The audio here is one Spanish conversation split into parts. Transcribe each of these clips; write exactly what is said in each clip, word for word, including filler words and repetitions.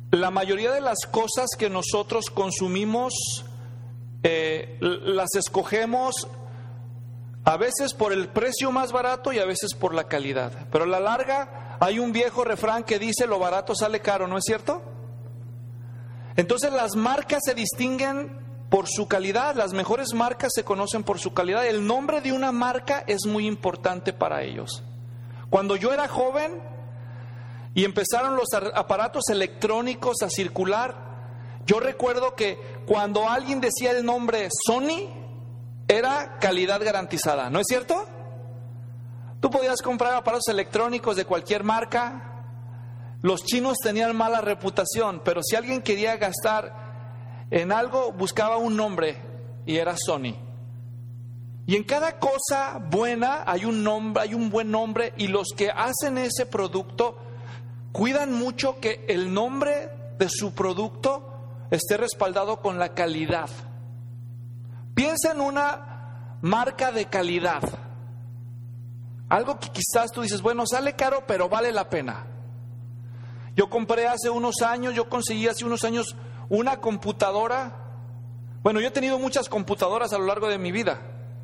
la mayoría de las cosas que nosotros consumimos eh, las escogemos a veces por el precio más barato y a veces por la calidad. Pero a la larga hay un viejo refrán que dice: lo barato sale caro, ¿no es cierto? Entonces las marcas se distinguen por su calidad. Las mejores marcas se conocen por su calidad. El nombre de una marca es muy importante para ellos. Cuando yo era joven y empezaron los aparatos electrónicos a circular, yo recuerdo que cuando alguien decía el nombre Sony, era calidad garantizada, ¿no es cierto? Tú podías comprar aparatos electrónicos de cualquier marca. Los chinos tenían mala reputación, pero si alguien quería gastar en algo, buscaba un nombre y era Sony. Y en cada cosa buena hay un nombre, hay un buen nombre, y los que hacen ese producto cuidan mucho que el nombre de su producto esté respaldado con la calidad. Piensa en una marca de calidad. Algo que quizás tú dices, bueno, sale caro, pero vale la pena. Yo compré hace unos años, yo conseguí hace unos años una computadora. Bueno, yo he tenido muchas computadoras a lo largo de mi vida,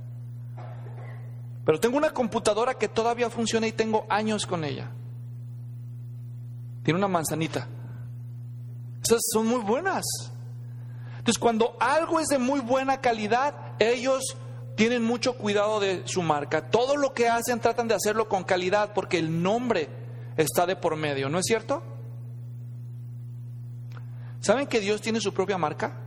pero tengo una computadora que todavía funciona y tengo años con ella. Tiene una manzanita. Esas son muy buenas. Entonces, cuando algo es de muy buena calidad, ellos tienen mucho cuidado de su marca. Todo lo que hacen tratan de hacerlo con calidad porque el nombre está de por medio, ¿no es cierto? ¿Saben que Dios tiene su propia marca?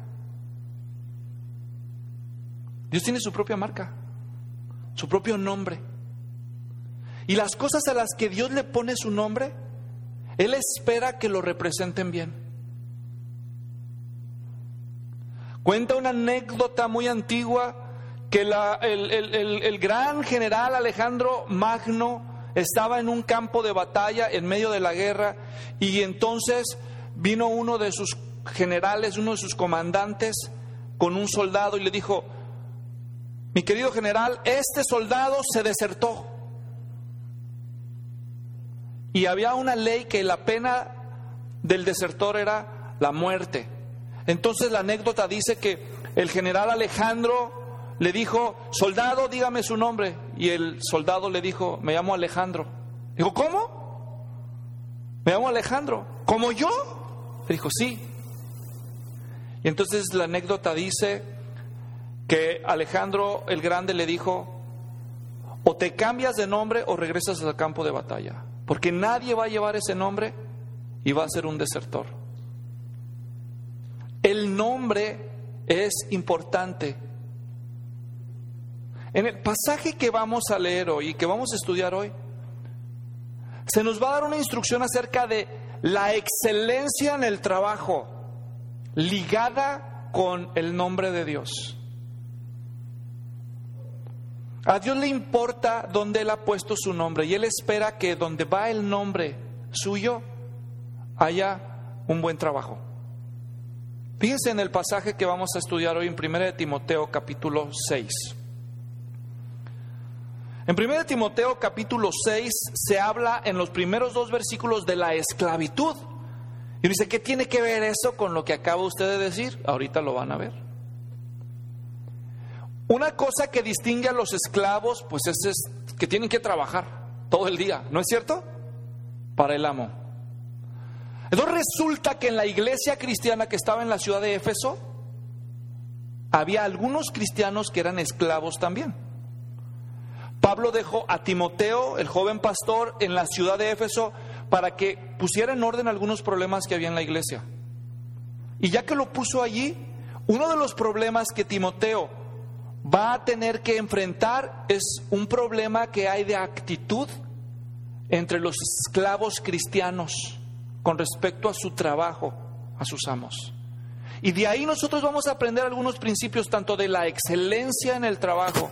Dios tiene su propia marca, su propio nombre. Y las cosas a las que Dios le pone su nombre, Él espera que lo representen bien. Cuenta una anécdota muy antigua que la, el, el, el, el gran general Alejandro Magno estaba en un campo de batalla en medio de la guerra, y entonces vino uno de sus generales, uno de sus comandantes, con un soldado y le dijo: mi querido general, este soldado se desertó. Y había una ley que la pena del desertor era la muerte. Entonces la anécdota dice que el general Alejandro le dijo: soldado, dígame su nombre. Y el soldado le dijo: me llamo Alejandro. Dijo: ¿cómo? Me llamo Alejandro. ¿Como yo? Le dijo: sí. Y entonces la anécdota dice que Alejandro el Grande le dijo: o te cambias de nombre o regresas al campo de batalla, porque nadie va a llevar ese nombre y va a ser un desertor. El nombre es importante. En el pasaje que vamos a leer hoy y que vamos a estudiar hoy, se nos va a dar una instrucción acerca de la excelencia en el trabajo, ligada con el nombre de Dios. A Dios le importa dónde Él ha puesto su nombre, y Él espera que donde va el nombre suyo haya un buen trabajo. Fíjense en el pasaje que vamos a estudiar hoy en primera de Timoteo capítulo seis. En primera de Timoteo capítulo seis se habla en los primeros dos versículos de la esclavitud. Y dice: ¿qué tiene que ver eso con lo que acaba usted de decir? Ahorita lo van a ver. Una cosa que distingue a los esclavos, pues es, es que tienen que trabajar todo el día, ¿no es cierto? Para el amo. Entonces resulta que en la iglesia cristiana que estaba en la ciudad de Éfeso, había algunos cristianos que eran esclavos también. Pablo dejó a Timoteo, el joven pastor, en la ciudad de Éfeso para que pusiera en orden algunos problemas que había en la iglesia. Y ya que lo puso allí, uno de los problemas que Timoteo va a tener que enfrentar es un problema que hay de actitud entre los esclavos cristianos con respecto a su trabajo, a sus amos. Y de ahí nosotros vamos a aprender algunos principios tanto de la excelencia en el trabajo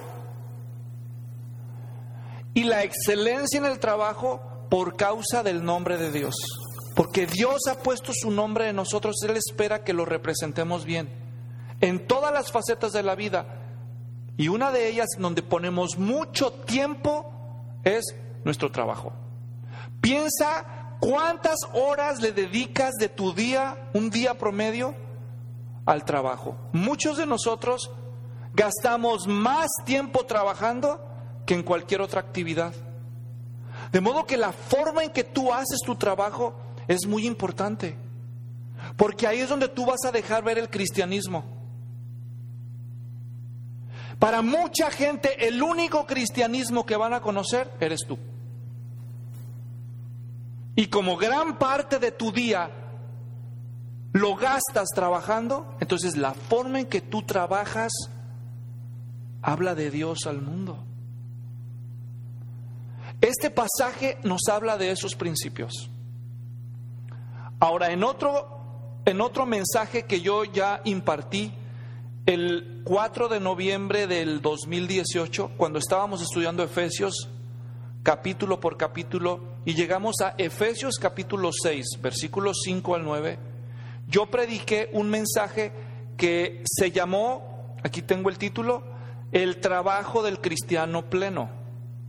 y la excelencia en el trabajo por causa del nombre de Dios. Porque Dios ha puesto su nombre en nosotros, Él espera que lo representemos bien en todas las facetas de la vida. Y una de ellas donde ponemos mucho tiempo es nuestro trabajo. Piensa ¿cuántas horas le dedicas de tu día, un día promedio, al trabajo? Muchos de nosotros gastamos más tiempo trabajando que en cualquier otra actividad. De modo que la forma en que tú haces tu trabajo es muy importante, porque ahí es donde tú vas a dejar ver el cristianismo. Para mucha gente, el único cristianismo que van a conocer eres tú. Y como gran parte de tu día lo gastas trabajando, entonces la forma en que tú trabajas habla de Dios al mundo. Este pasaje nos habla de esos principios. Ahora, en otro, en otro mensaje que yo ya impartí el cuatro de noviembre del dos mil dieciocho, cuando estábamos estudiando Efesios capítulo por capítulo y llegamos a Efesios capítulo seis, versículos cinco al nueve, yo prediqué un mensaje que se llamó, aquí tengo el título, El trabajo del cristiano pleno.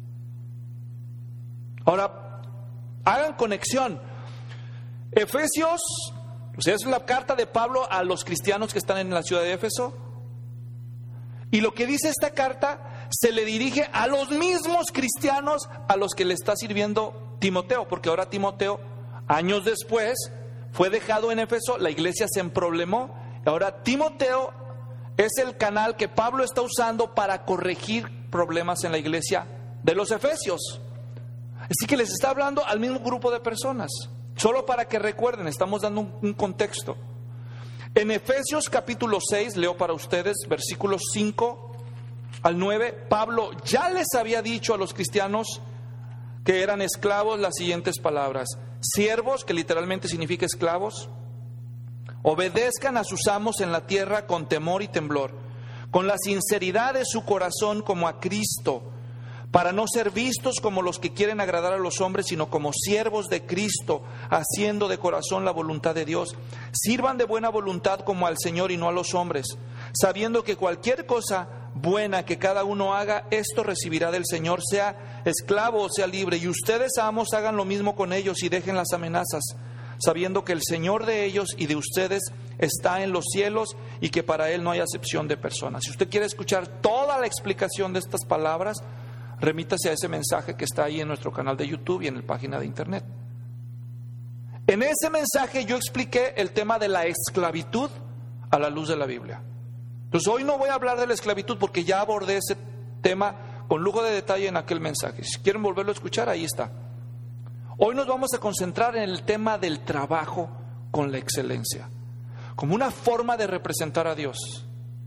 Ahora, hagan conexión. Efesios, o sea, es la carta de Pablo a los cristianos que están en la ciudad de Éfeso. Y lo que dice esta carta se le dirige a los mismos cristianos a los que le está sirviendo Timoteo, porque ahora Timoteo, años después, fue dejado en Éfeso, la iglesia se emproblemó. Ahora Timoteo es el canal que Pablo está usando para corregir problemas en la iglesia de los efesios. Así que les está hablando al mismo grupo de personas. Solo para que recuerden, estamos dando un, un contexto. En Efesios capítulo seis, leo para ustedes, versículos cinco al nueve, Pablo ya les había dicho a los cristianos que eran esclavos las siguientes palabras: siervos, que literalmente significa esclavos, obedezcan a sus amos en la tierra con temor y temblor, con la sinceridad de su corazón como a Cristo, para no ser vistos como los que quieren agradar a los hombres, sino como siervos de Cristo, haciendo de corazón la voluntad de Dios. Sirvan de buena voluntad como al Señor y no a los hombres, sabiendo que cualquier cosa buena que cada uno haga, esto recibirá del Señor, sea esclavo o sea libre. Y ustedes, amos, hagan lo mismo con ellos y dejen las amenazas, sabiendo que el Señor de ellos y de ustedes está en los cielos y que para Él no hay acepción de personas. Si usted quiere escuchar toda la explicación de estas palabras, remítase a ese mensaje que está ahí en nuestro canal de YouTube y en la página de internet. En ese mensaje yo expliqué el tema de la esclavitud a la luz de la Biblia. Entonces hoy no voy a hablar de la esclavitud porque ya abordé ese tema con lujo de detalle en aquel mensaje. Si quieren volverlo a escuchar, ahí está. Hoy nos vamos a concentrar en el tema del trabajo con la excelencia, como una forma de representar a Dios.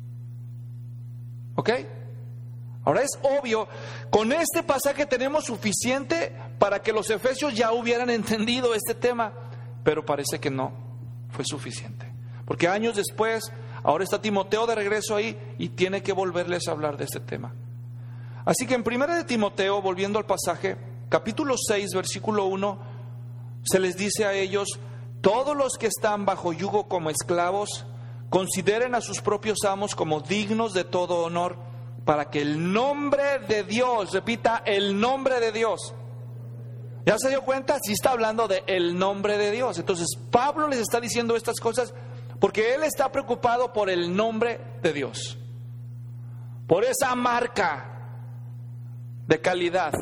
¿Ok? Ahora es obvio, con este pasaje tenemos suficiente para que los efesios ya hubieran entendido este tema, pero parece que no fue suficiente, porque años después, ahora está Timoteo de regreso ahí y tiene que volverles a hablar de este tema. Así que en primera de Timoteo, volviendo al pasaje, capítulo seis, versículo uno, se les dice a ellos: todos los que están bajo yugo como esclavos, consideren a sus propios amos como dignos de todo honor, para que el nombre de Dios, repita, el nombre de Dios. ¿Ya se dio cuenta? Sí está hablando de el nombre de Dios. Entonces Pablo les está diciendo estas cosas porque él está preocupado por el nombre de Dios, por esa marca de calidad,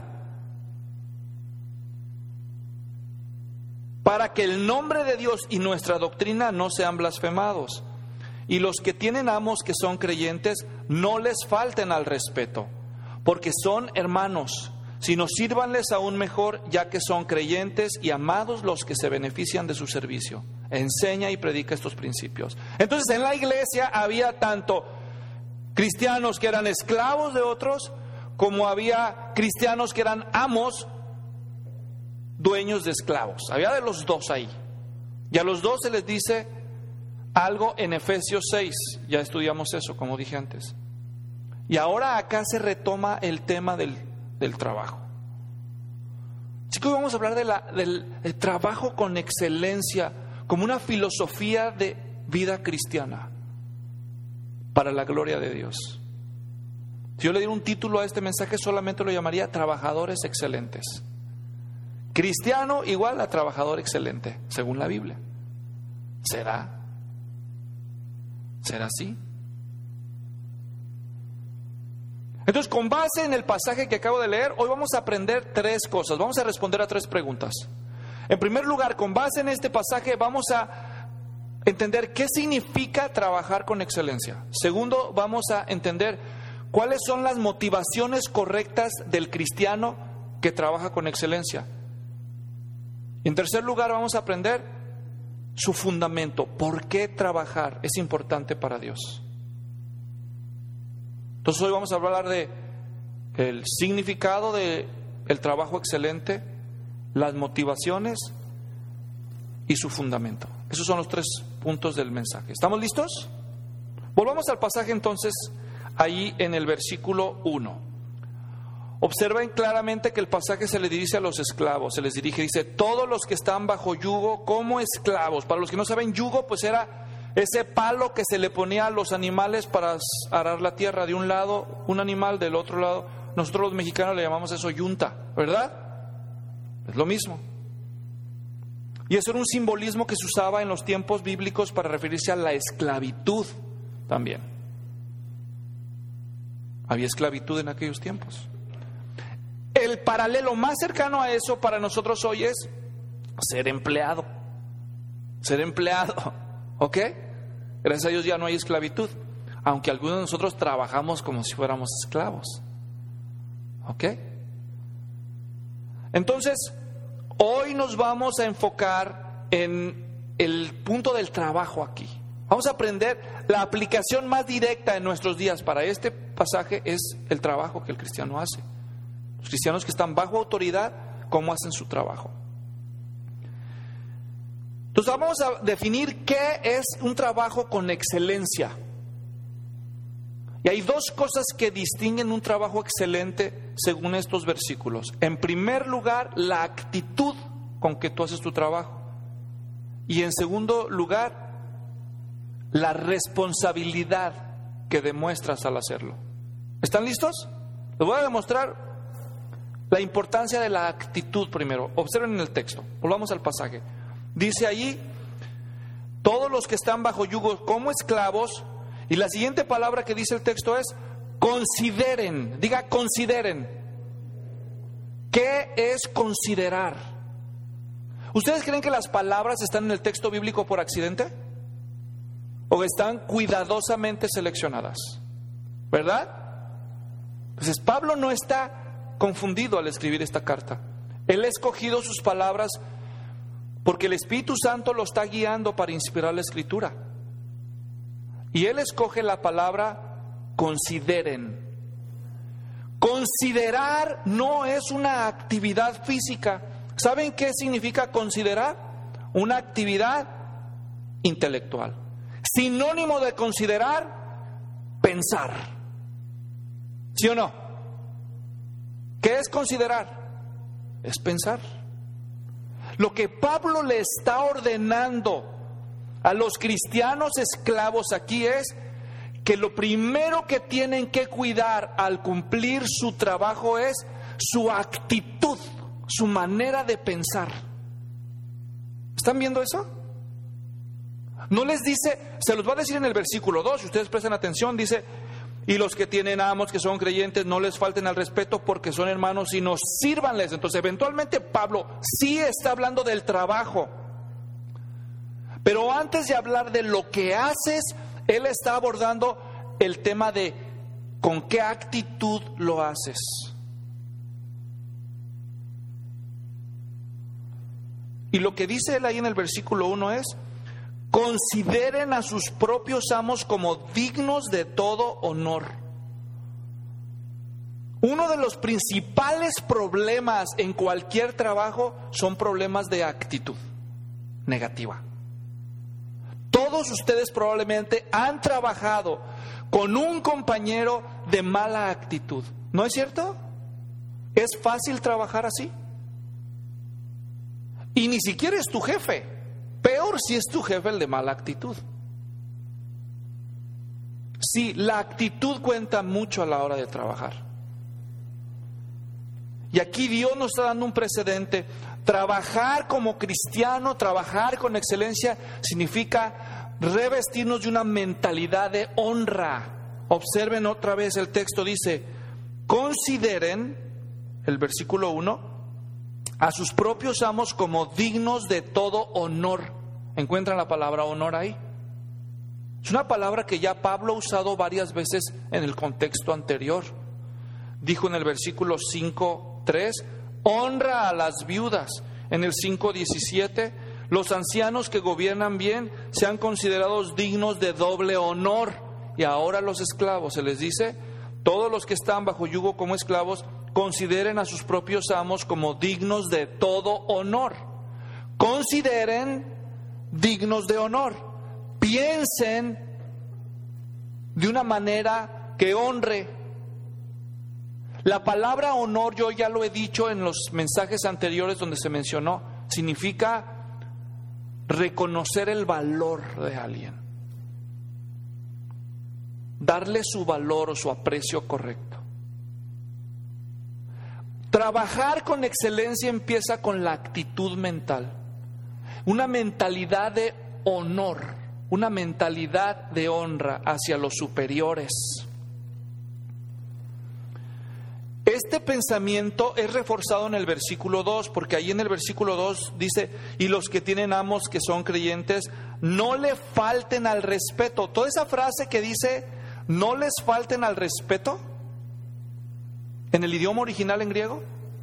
para que el nombre de Dios y nuestra doctrina no sean blasfemados. Y los que tienen amos que son creyentes, no les falten al respeto, porque son hermanos, sino sírvanles aún mejor, ya que son creyentes y amados los que se benefician de su servicio. Enseña y predica estos principios. Entonces en la iglesia había tanto cristianos que eran esclavos de otros, como había cristianos que eran amos, dueños de esclavos. Había de los dos ahí. Y a los dos se les dice algo en Efesios seis, ya estudiamos eso, como dije antes. Y ahora acá se retoma el tema del, del trabajo. Así que hoy vamos a hablar de la, del, del trabajo con excelencia, como una filosofía de vida cristiana, para la gloria de Dios. Si yo le diera un título a este mensaje, solamente lo llamaría Trabajadores Excelentes. Cristiano igual a trabajador excelente, según la Biblia. ¿Será? ¿Será así? Entonces, con base en el pasaje que acabo de leer, hoy vamos a aprender tres cosas. Vamos a responder a tres preguntas. En primer lugar, con base en este pasaje, vamos a entender qué significa trabajar con excelencia. Segundo, vamos a entender cuáles son las motivaciones correctas del cristiano que trabaja con excelencia. Y en tercer lugar, vamos a aprender su fundamento. ¿Por qué trabajar es importante para Dios? Entonces hoy vamos a hablar de el significado de el trabajo excelente, las motivaciones y su fundamento. Esos son los tres puntos del mensaje. ¿Estamos listos? Volvamos al pasaje entonces, ahí en el versículo uno. Observen claramente que el pasaje se le dirige a los esclavos, se les dirige, dice, todos los que están bajo yugo como esclavos. Para los que no saben, yugo pues era ese palo que se le ponía a los animales para arar la tierra. De un lado un animal, del otro lado, nosotros los mexicanos le llamamos eso yunta, ¿verdad? Es lo mismo. Y eso era un simbolismo que se usaba en los tiempos bíblicos para referirse a la esclavitud también. Había esclavitud en aquellos tiempos. El paralelo más cercano a eso para nosotros hoy es ser empleado. Ser empleado, ¿ok? Gracias a Dios ya no hay esclavitud, aunque algunos de nosotros trabajamos como si fuéramos esclavos, ¿ok? Entonces, hoy nos vamos a enfocar en el punto del trabajo aquí. Vamos a aprender la aplicación más directa en nuestros días para este pasaje es el trabajo que el cristiano hace. Los cristianos que están bajo autoridad, ¿cómo hacen su trabajo? Entonces vamos a definir qué es un trabajo con excelencia. Y hay dos cosas que distinguen un trabajo excelente según estos versículos. En primer lugar, la actitud con que tú haces tu trabajo. Y en segundo lugar, la responsabilidad que demuestras al hacerlo. ¿Están listos? Les voy a demostrar la importancia de la actitud primero. Observen en el texto. Volvamos al pasaje. Dice allí, todos los que están bajo yugo como esclavos, y la siguiente palabra que dice el texto es, consideren, diga consideren. ¿Qué es considerar? ¿Ustedes creen que las palabras están en el texto bíblico por accidente? ¿O están cuidadosamente seleccionadas? ¿Verdad? Entonces Pablo no está confundido al escribir esta carta. Él ha escogido sus palabras porque el Espíritu Santo lo está guiando para inspirar la Escritura. Y él escoge la palabra consideren. Considerar no es una actividad física. ¿Saben qué significa considerar? Una actividad intelectual. Sinónimo de considerar, pensar. ¿Sí o no? ¿Qué es considerar? Es pensar. Lo que Pablo le está ordenando a los cristianos esclavos aquí es que lo primero que tienen que cuidar al cumplir su trabajo es su actitud, su manera de pensar. ¿Están viendo eso? No les dice, se los va a decir en el versículo dos, si ustedes prestan atención, dice, y los que tienen amos que son creyentes no les falten al respeto porque son hermanos y nos sírvanles. Entonces eventualmente Pablo sí está hablando del trabajo, pero antes de hablar de lo que haces, él está abordando el tema de con qué actitud lo haces. Y lo que dice él ahí en el versículo uno es, consideren a sus propios amos como dignos de todo honor. Uno de los principales problemas en cualquier trabajo son problemas de actitud negativa. Todos ustedes probablemente han trabajado con un compañero de mala actitud, ¿no es cierto? ¿Es fácil trabajar así? Y ni siquiera es tu jefe. Peor si es tu jefe el de mala actitud. Sí, la actitud cuenta mucho a la hora de trabajar. Y aquí Dios nos está dando un precedente. Trabajar como cristiano, trabajar con excelencia, significa revestirnos de una mentalidad de honra. Observen otra vez el texto, dice, consideren, el versículo uno, a sus propios amos como dignos de todo honor. ¿Encuentran la palabra honor ahí? Es una palabra que ya Pablo ha usado varias veces en el contexto anterior. Dijo en el versículo cinco tres, honra a las viudas. En el cinco diecisiete, los ancianos que gobiernan bien sean considerados dignos de doble honor. Y ahora los esclavos, se les dice, todos los que están bajo yugo como esclavos, consideren a sus propios amos como dignos de todo honor. Consideren dignos de honor. Piensen de una manera que honre. La palabra honor, yo ya lo he dicho en los mensajes anteriores donde se mencionó, significa reconocer el valor de alguien, darle su valor o su aprecio correcto. Trabajar con excelencia empieza con la actitud mental, una mentalidad de honor, una mentalidad de honra hacia los superiores. Este pensamiento es reforzado en el versículo dos, porque ahí en el versículo dos dice, y los que tienen amos que son creyentes, no le falten al respeto. Toda esa frase que dice, no les falten al respeto, en el idioma original en griego,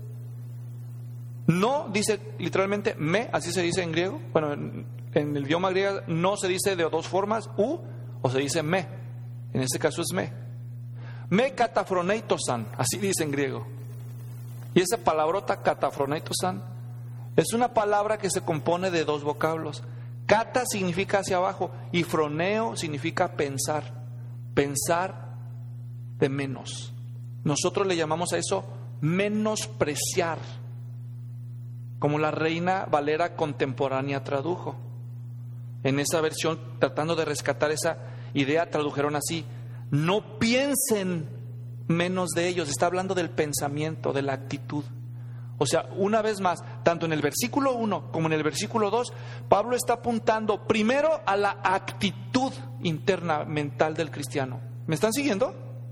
no dice literalmente me, así se dice en griego. Bueno, en, en el idioma griego no se dice de dos formas, u, o se dice me. En este caso es me. Me katafroneitosan, así dice en griego. Y esa palabrota katafroneitosan es una palabra que se compone de dos vocablos. Kata significa hacia abajo y froneo significa pensar. Pensar de menos. Nosotros le llamamos a eso menospreciar, como la Reina Valera contemporánea tradujo. En esa versión, tratando de rescatar esa idea, tradujeron así: no piensen menos de ellos. Está hablando del pensamiento, de la actitud. O sea, una vez más, tanto en el versículo uno como en el versículo dos, Pablo está apuntando primero a la actitud interna mental del cristiano. ¿Me están siguiendo?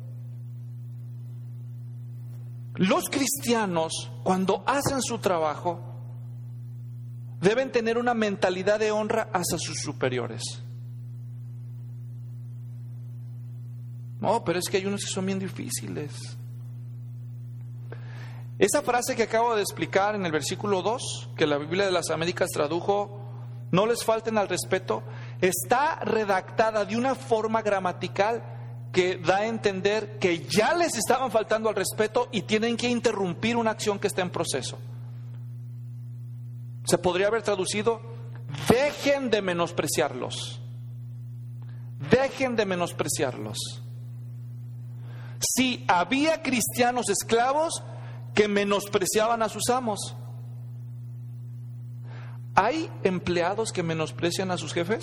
Los cristianos, cuando hacen su trabajo, deben tener una mentalidad de honra hacia sus superiores. No, pero es que hay unos que son bien difíciles. Esa frase que acabo de explicar en el versículo dos, que la Biblia de las Américas tradujo, no les falten al respeto, está redactada de una forma gramatical que da a entender que ya les estaban faltando al respeto y tienen que interrumpir una acción que está en proceso. Se podría haber traducido: dejen de menospreciarlos. Dejen de menospreciarlos. Si había cristianos esclavos que menospreciaban a sus amos, ¿hay empleados que menosprecian a sus jefes?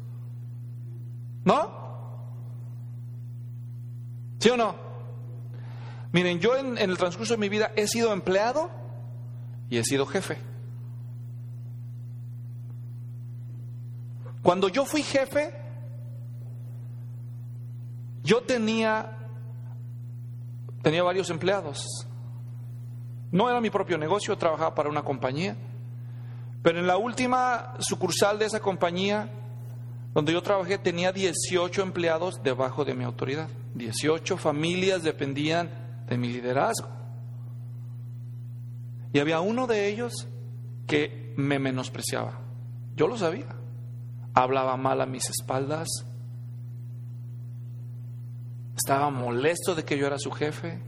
¿No? ¿Sí o no? Miren, yo en, en el transcurso de mi vida he sido empleado y he sido jefe. Cuando yo fui jefe, yo tenía tenía varios empleados. No era mi propio negocio, trabajaba para una compañía. Pero en la última sucursal de esa compañía donde yo trabajé, tenía dieciocho empleados debajo de mi autoridad. dieciocho familias dependían de mi liderazgo. Y había uno de ellos que me menospreciaba. Yo lo sabía. Hablaba mal a mis espaldas. Estaba molesto de que yo era su jefe.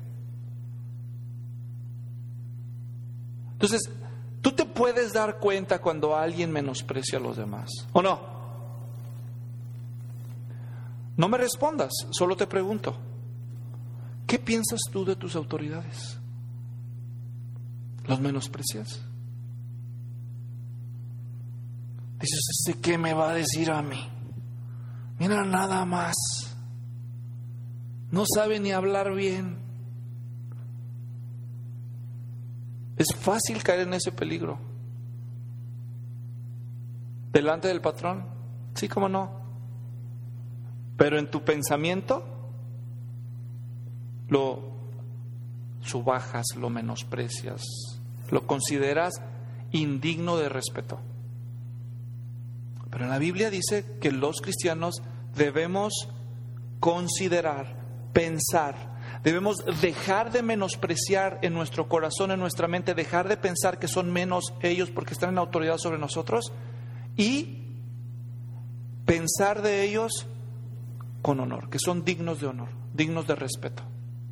Entonces, tú te puedes dar cuenta cuando alguien menosprecia a los demás, ¿o no? No me respondas, solo te pregunto: ¿qué piensas tú de tus autoridades? ¿Los menosprecias? Dices, ¿este qué me va a decir a mí? Mira, nada más. No sabe ni hablar bien. Es fácil caer en ese peligro. delante del patrón? Sí, cómo no. Pero en tu pensamiento lo subajas, lo menosprecias, lo consideras indigno de respeto. Pero en la Biblia dice que los cristianos debemos considerar, pensar, debemos dejar de menospreciar en nuestro corazón, en nuestra mente, dejar de pensar que son menos ellos porque están en autoridad sobre nosotros y pensar de ellos con honor, que son dignos de honor, dignos de respeto.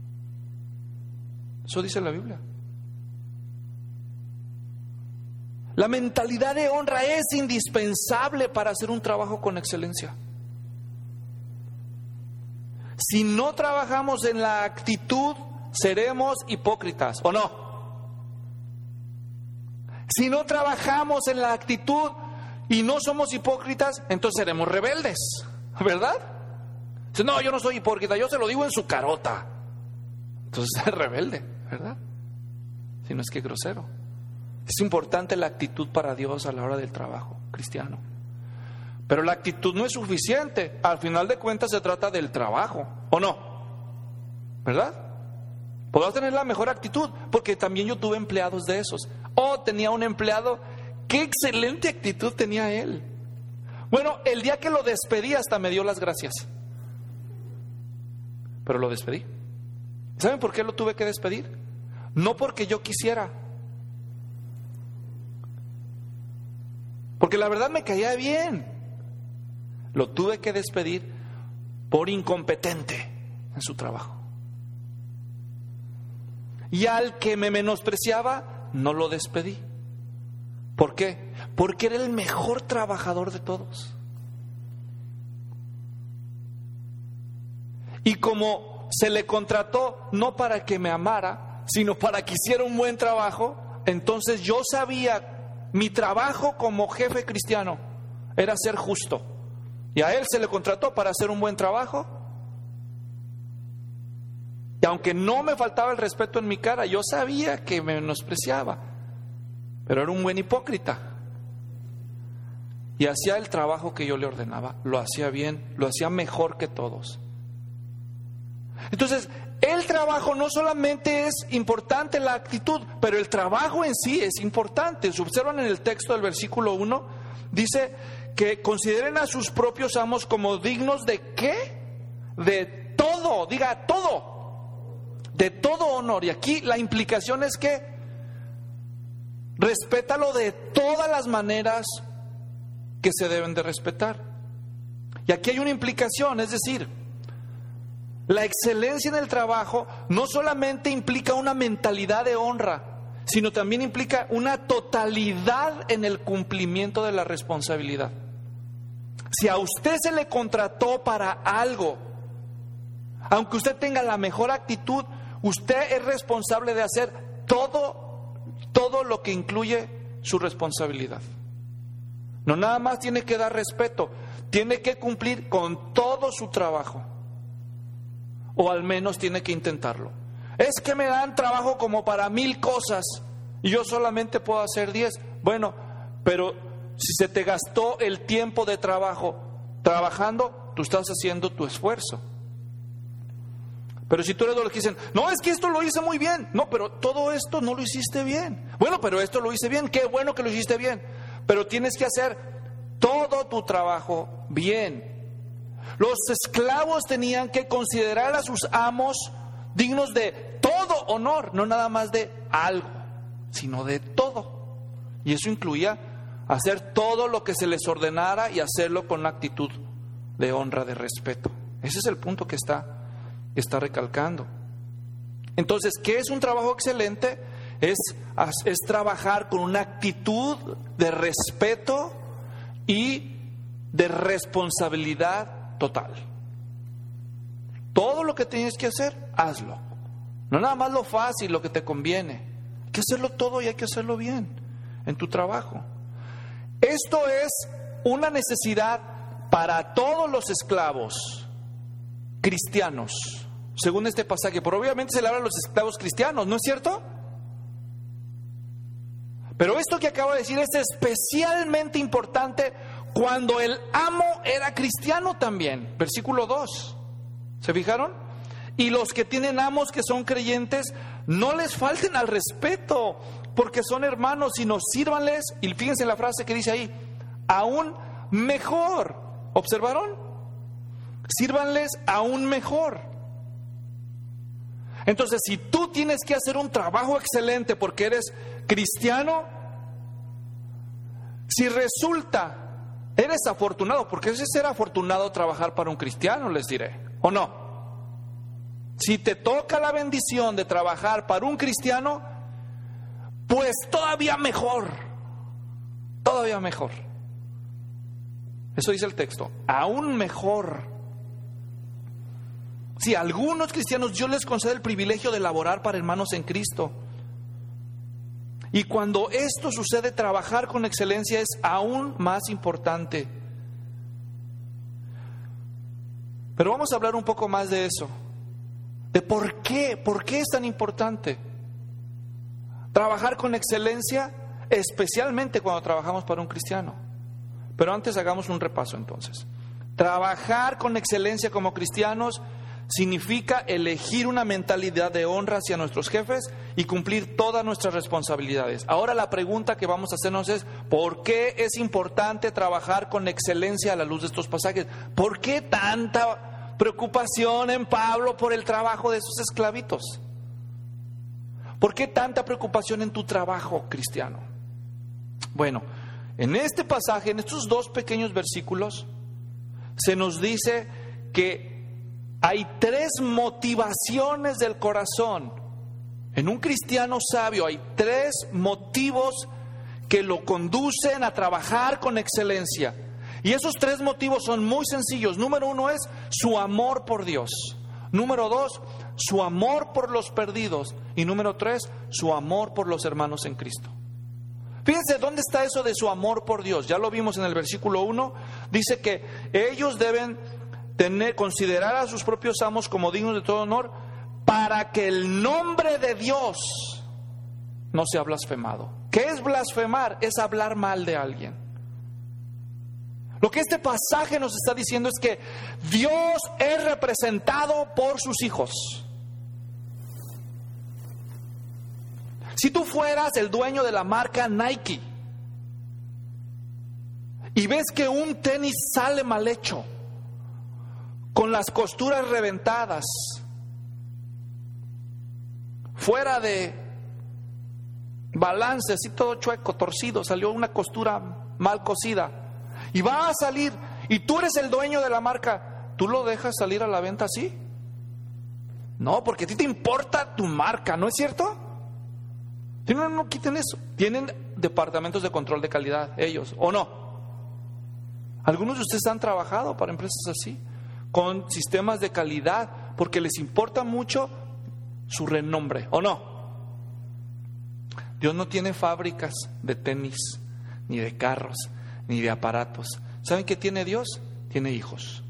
Eso dice la Biblia. La mentalidad de honra es indispensable para hacer un trabajo con excelencia. Si no trabajamos en la actitud, seremos hipócritas, ¿o no? Si no trabajamos en la actitud y no somos hipócritas, entonces seremos rebeldes, ¿verdad? Dice, no, yo no soy hipócrita, yo se lo digo en su carota. Entonces es rebelde, ¿verdad? Si no es que grosero. Es importante la actitud para Dios a la hora del trabajo cristiano. Pero la actitud no es suficiente. Al final de cuentas se trata del trabajo, ¿o no? ¿Verdad? Podrás tener la mejor actitud, porque también yo tuve empleados de esos. Oh, tenía un empleado, qué excelente actitud tenía él. Bueno, el día que lo despedí hasta me dio las gracias. Pero lo despedí. ¿Saben por qué lo tuve que despedir? No porque yo quisiera. Porque la verdad me caía bien. Lo tuve que despedir por incompetente en su trabajo. Y al que me menospreciaba, no lo despedí. ¿Por qué? Porque era el mejor trabajador de todos. Y como se le contrató no para que me amara, sino para que hiciera un buen trabajo, entonces yo sabía, mi trabajo como jefe cristiano era ser justo. Y a él se le contrató para hacer un buen trabajo. Y aunque no me faltaba el respeto en mi cara, yo sabía que me menospreciaba, pero era un buen hipócrita. Y hacía el trabajo que yo le ordenaba, lo hacía bien, lo hacía mejor que todos. Entonces, el trabajo no solamente es importante la actitud, pero el trabajo en sí es importante. Si observan en el texto del versículo uno, dice que consideren a sus propios amos como dignos de ¿qué? De todo, diga todo, de todo honor. Y aquí la implicación es que respétalo de todas las maneras que se deben de respetar. Y aquí hay una implicación, es decir, la excelencia en el trabajo no solamente implica una mentalidad de honra, sino también implica una totalidad en el cumplimiento de la responsabilidad. Si a usted se le contrató para algo, aunque usted tenga la mejor actitud, usted es responsable de hacer todo, todo lo que incluye su responsabilidad. No nada más tiene que dar respeto, tiene que cumplir con todo su trabajo. O al menos tiene que intentarlo. Es que me dan trabajo como para mil cosas y yo solamente puedo hacer diez. Bueno, pero si se te gastó el tiempo de trabajo trabajando, tú estás haciendo tu esfuerzo. Pero si tú eres de los que dicen, no, es que esto lo hice muy bien. No, pero todo esto no lo hiciste bien. Bueno, pero esto lo hice bien. Qué bueno que lo hiciste bien. Pero tienes que hacer todo tu trabajo bien. Los esclavos tenían que considerar a sus amos dignos de todo honor, no nada más de algo, sino de todo. Y eso incluía hacer todo lo que se les ordenara y hacerlo con una actitud de honra, de respeto. Ese es el punto que está, que está recalcando. Entonces, ¿qué es un trabajo excelente? Es, es trabajar con una actitud de respeto y de responsabilidad total. Todo lo que tienes que hacer, hazlo. No nada más lo fácil, lo que te conviene. Hay que hacerlo todo y hay que hacerlo bien en tu trabajo. Esto es una necesidad para todos los esclavos cristianos, según este pasaje. Pero obviamente se le habla a los esclavos cristianos, ¿no es cierto? Pero esto que acabo de decir es especialmente importante cuando el amo era cristiano también. Versículo dos. ¿Se fijaron? Y los que tienen amos que son creyentes, no les falten al respeto, porque son hermanos, sino sírvanles. Y fíjense en la frase que dice ahí, aún mejor. ¿Observaron? Sírvanles aún mejor. Entonces, si tú tienes que hacer un trabajo excelente porque eres cristiano, si resulta, eres afortunado, porque es ser afortunado trabajar para un cristiano, les diré, ¿o no? Si te toca la bendición de trabajar para un cristiano, pues todavía mejor, todavía mejor. Eso dice el texto, aún mejor. Si a algunos cristianos Dios les concede el privilegio de laborar para hermanos en Cristo. Y cuando esto sucede, trabajar con excelencia es aún más importante. Pero vamos a hablar un poco más de eso. De por qué, por qué es tan importante trabajar con excelencia, especialmente cuando trabajamos para un cristiano. Pero antes hagamos un repaso entonces. Trabajar con excelencia como cristianos significa elegir una mentalidad de honra hacia nuestros jefes y cumplir todas nuestras responsabilidades. Ahora la pregunta que vamos a hacernos es, ¿por qué es importante trabajar con excelencia a la luz de estos pasajes? ¿Por qué tanta preocupación en Pablo por el trabajo de esos esclavitos? ¿Por qué tanta preocupación en tu trabajo, cristiano? Bueno, en este pasaje, en estos dos pequeños versículos, se nos dice que hay tres motivaciones del corazón. En un cristiano sabio hay tres motivos que lo conducen a trabajar con excelencia. Y esos tres motivos son muy sencillos. Número uno es su amor por Dios. Número dos, su amor por los perdidos. Y número tres, su amor por los hermanos en Cristo. Fíjense, ¿dónde está eso de su amor por Dios? Ya lo vimos en el versículo uno. Dice que ellos deben tener, considerar a sus propios amos como dignos de todo honor, para que el nombre de Dios no sea blasfemado. ¿Qué es blasfemar? Es hablar mal de alguien. Lo que este pasaje nos está diciendo es que Dios es representado por sus hijos. Si tú fueras el dueño de la marca Nike y ves que un tenis sale mal hecho, con las costuras reventadas, fuera de balance, así todo chueco, torcido, salió una costura mal cosida, y va a salir, y tú eres el dueño de la marca, ¿tú lo dejas salir a la venta así? No, porque a ti te importa tu marca, ¿no es cierto? No, no quiten eso. Tienen departamentos de control de calidad, ellos, ¿o no? Algunos de ustedes han trabajado para empresas así, con sistemas de calidad, porque les importa mucho su renombre, ¿o no? Dios no tiene fábricas de tenis, ni de carros, ni de aparatos. ¿Saben qué tiene Dios? Tiene hijos.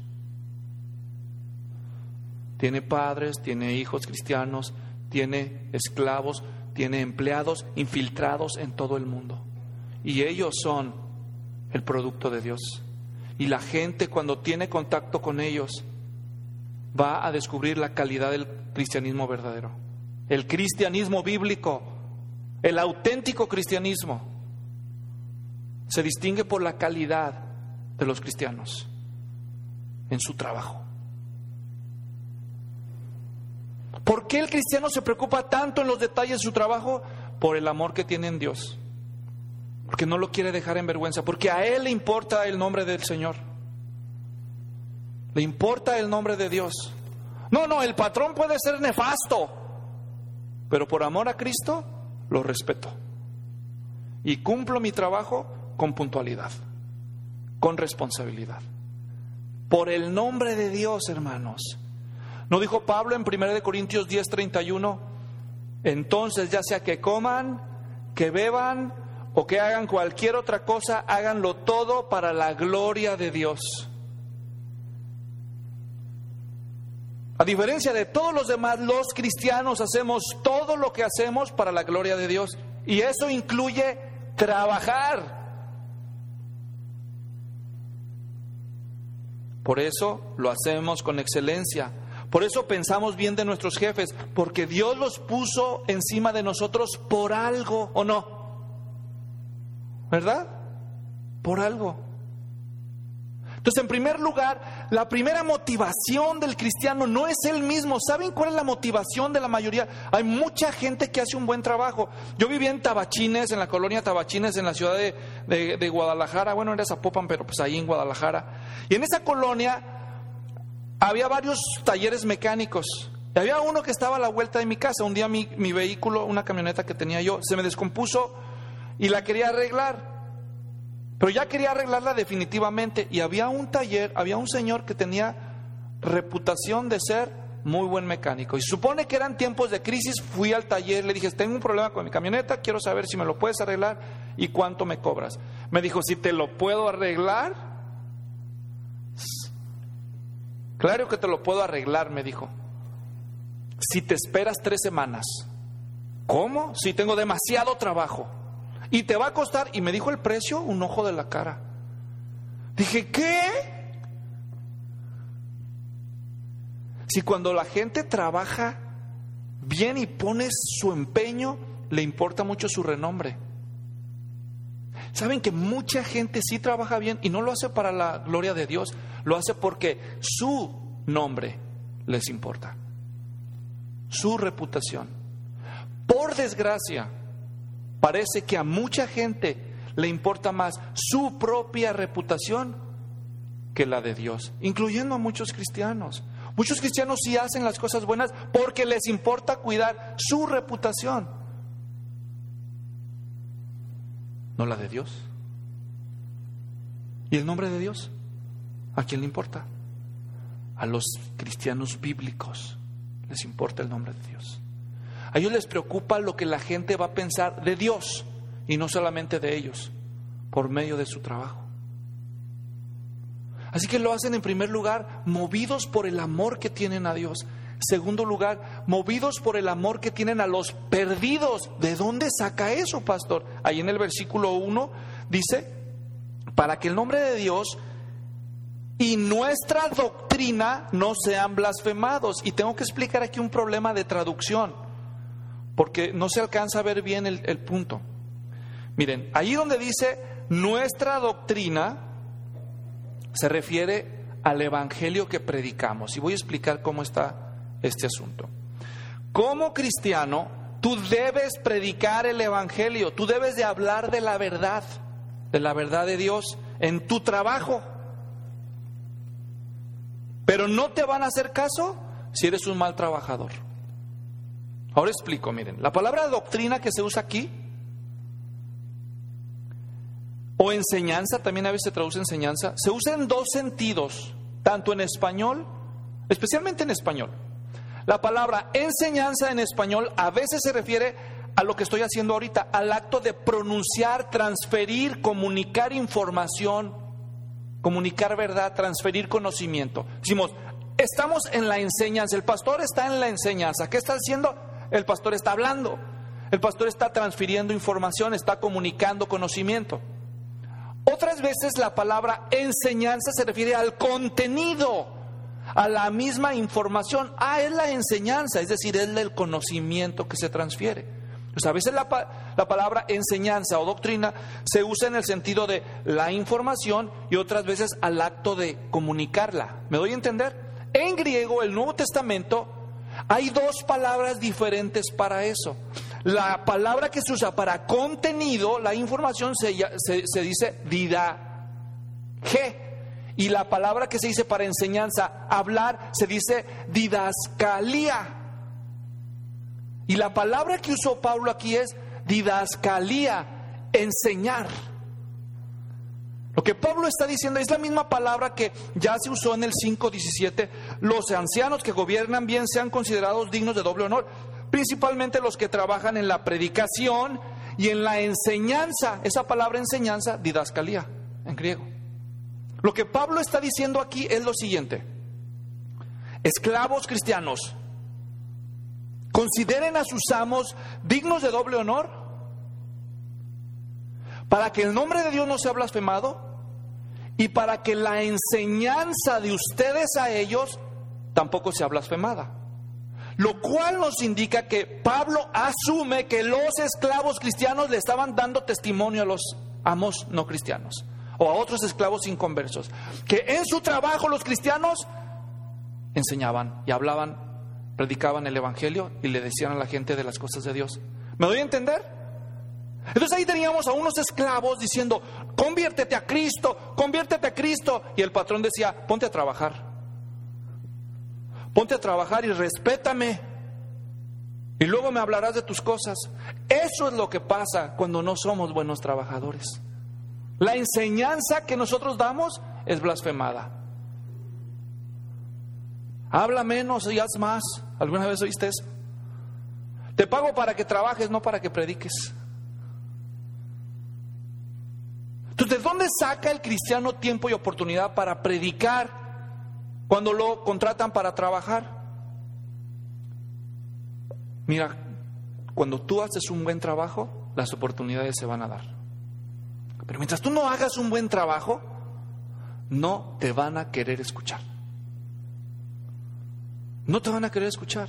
Tiene padres, tiene hijos cristianos, tiene esclavos, tiene empleados infiltrados en todo el mundo. Y ellos son el producto de Dios. Y la gente, cuando tiene contacto con ellos, va a descubrir la calidad del cristianismo verdadero. El cristianismo bíblico, el auténtico cristianismo, se distingue por la calidad de los cristianos en su trabajo. ¿Por qué el cristiano se preocupa tanto en los detalles de su trabajo? Por el amor que tiene en Dios. Porque no lo quiere dejar en vergüenza. Porque a él le importa el nombre del Señor. Le importa el nombre de Dios. No, no, el patrón puede ser nefasto, pero por amor a Cristo lo respeto. Y cumplo mi trabajo con puntualidad, con responsabilidad. Por el nombre de Dios, hermanos. ¿No dijo Pablo en primera de Corintios diez, treinta y uno? Entonces, ya sea que coman, que beban o que hagan cualquier otra cosa, háganlo todo para la gloria de Dios. A diferencia de todos los demás, los cristianos hacemos todo lo que hacemos para la gloria de Dios. Y eso incluye trabajar. Por eso lo hacemos con excelencia. Por eso pensamos bien de nuestros jefes, porque Dios los puso encima de nosotros por algo, ¿o no? ¿Verdad? Por algo. Entonces, en primer lugar, la primera motivación del cristiano no es él mismo. ¿Saben cuál es la motivación de la mayoría? Hay mucha gente que hace un buen trabajo. Yo vivía en Tabachines, en la colonia Tabachines, en la ciudad de, de, de Guadalajara. Bueno, era Zapopan, pero pues ahí en Guadalajara. Y en esa colonia había varios talleres mecánicos. Y había uno que estaba a la vuelta de mi casa. Un día mi, mi vehículo, una camioneta que tenía yo, se me descompuso y la quería arreglar. Pero ya quería arreglarla definitivamente. Y había un taller, había un señor que tenía reputación de ser muy buen mecánico. Y se supone que eran tiempos de crisis. Fui al taller, le dije, tengo un problema con mi camioneta, quiero saber si me lo puedes arreglar y cuánto me cobras. Me dijo, si te lo puedo arreglar, claro que te lo puedo arreglar, me dijo, si te esperas tres semanas. ¿Cómo? Si tengo demasiado trabajo. Y te va a costar, y me dijo el precio, un ojo de la cara. Dije, ¿qué? Si cuando la gente trabaja bien y pone su empeño, le importa mucho su renombre. Saben que mucha gente sí trabaja bien y no lo hace para la gloria de Dios, lo hace porque su nombre les importa, su reputación. Por desgracia, parece que a mucha gente le importa más su propia reputación que la de Dios, incluyendo a muchos cristianos. Muchos cristianos sí hacen las cosas buenas porque les importa cuidar su reputación, no la de Dios. ¿Y el nombre de Dios? ¿A quién le importa? A los cristianos bíblicos les importa el nombre de Dios. A ellos les preocupa lo que la gente va a pensar de Dios y no solamente de ellos, por medio de su trabajo. Así que lo hacen en primer lugar movidos por el amor que tienen a Dios. Segundo lugar, movidos por el amor que tienen a los perdidos. ¿De dónde saca eso, pastor? Ahí en el versículo uno dice, para que el nombre de Dios y nuestra doctrina no sean blasfemados. Y tengo que explicar aquí un problema de traducción, porque no se alcanza a ver bien el, el punto. Miren, ahí donde dice nuestra doctrina, se refiere al evangelio que predicamos. Y voy a explicar cómo está este asunto. Como cristiano, tú debes predicar el evangelio. Tú debes de hablar de la verdad, de la verdad de Dios en tu trabajo. Pero no te van a hacer caso si eres un mal trabajador. Ahora explico, miren, la palabra doctrina que se usa aquí, o enseñanza, también a veces se traduce enseñanza, se usa en dos sentidos, tanto en español, especialmente en español. La palabra enseñanza en español a veces se refiere a lo que estoy haciendo ahorita, al acto de pronunciar, transferir, comunicar información, comunicar verdad, transferir conocimiento. Decimos, estamos en la enseñanza, el pastor está en la enseñanza. ¿Qué está haciendo? El pastor está hablando, el pastor está transfiriendo información, está comunicando conocimiento. Otras veces la palabra enseñanza se refiere al contenido, a la misma información. Ah, es la enseñanza, es decir, es el conocimiento que se transfiere. Pues a veces la, la palabra enseñanza o doctrina se usa en el sentido de la información y otras veces al acto de comunicarla. ¿Me doy a entender? En griego, el Nuevo Testamento, hay dos palabras diferentes para eso. La palabra que se usa para contenido, la información, se, se, se dice didaje. Y la palabra que se dice para enseñanza, hablar, se dice didascalía. Y la palabra que usó Pablo aquí es didascalía, enseñar. Lo que Pablo está diciendo es la misma palabra que ya se usó en el cinco diecisiete. Los ancianos que gobiernan bien sean considerados dignos de doble honor, principalmente los que trabajan en la predicación y en la enseñanza. Esa palabra enseñanza, didascalía, en griego. Lo que Pablo está diciendo aquí es lo siguiente: esclavos cristianos, consideren a sus amos dignos de doble honor, para que el nombre de Dios no sea blasfemado, y para que la enseñanza de ustedes a ellos tampoco sea blasfemada. Lo cual nos indica que Pablo asume que los esclavos cristianos le estaban dando testimonio a los amos no cristianos o a otros esclavos inconversos, que en su trabajo los cristianos enseñaban y hablaban, predicaban el evangelio y le decían a la gente de las cosas de Dios. ¿Me doy a entender? Entonces ahí teníamos a unos esclavos diciendo: conviértete a Cristo, conviértete a Cristo, y el patrón decía: ponte a trabajar. Ponte a trabajar y respétame, y luego me hablarás de tus cosas. Eso es lo que pasa cuando no somos buenos trabajadores. La enseñanza que nosotros damos es blasfemada. Habla menos y haz más. ¿Alguna vez oíste eso? Te pago para que trabajes, no para que prediques. Entonces, ¿de dónde saca el cristiano tiempo y oportunidad para predicar cuando lo contratan para trabajar? Mira, cuando tú haces un buen trabajo, las oportunidades se van a dar. Pero mientras tú no hagas un buen trabajo, no te van a querer escuchar. No te van a querer escuchar.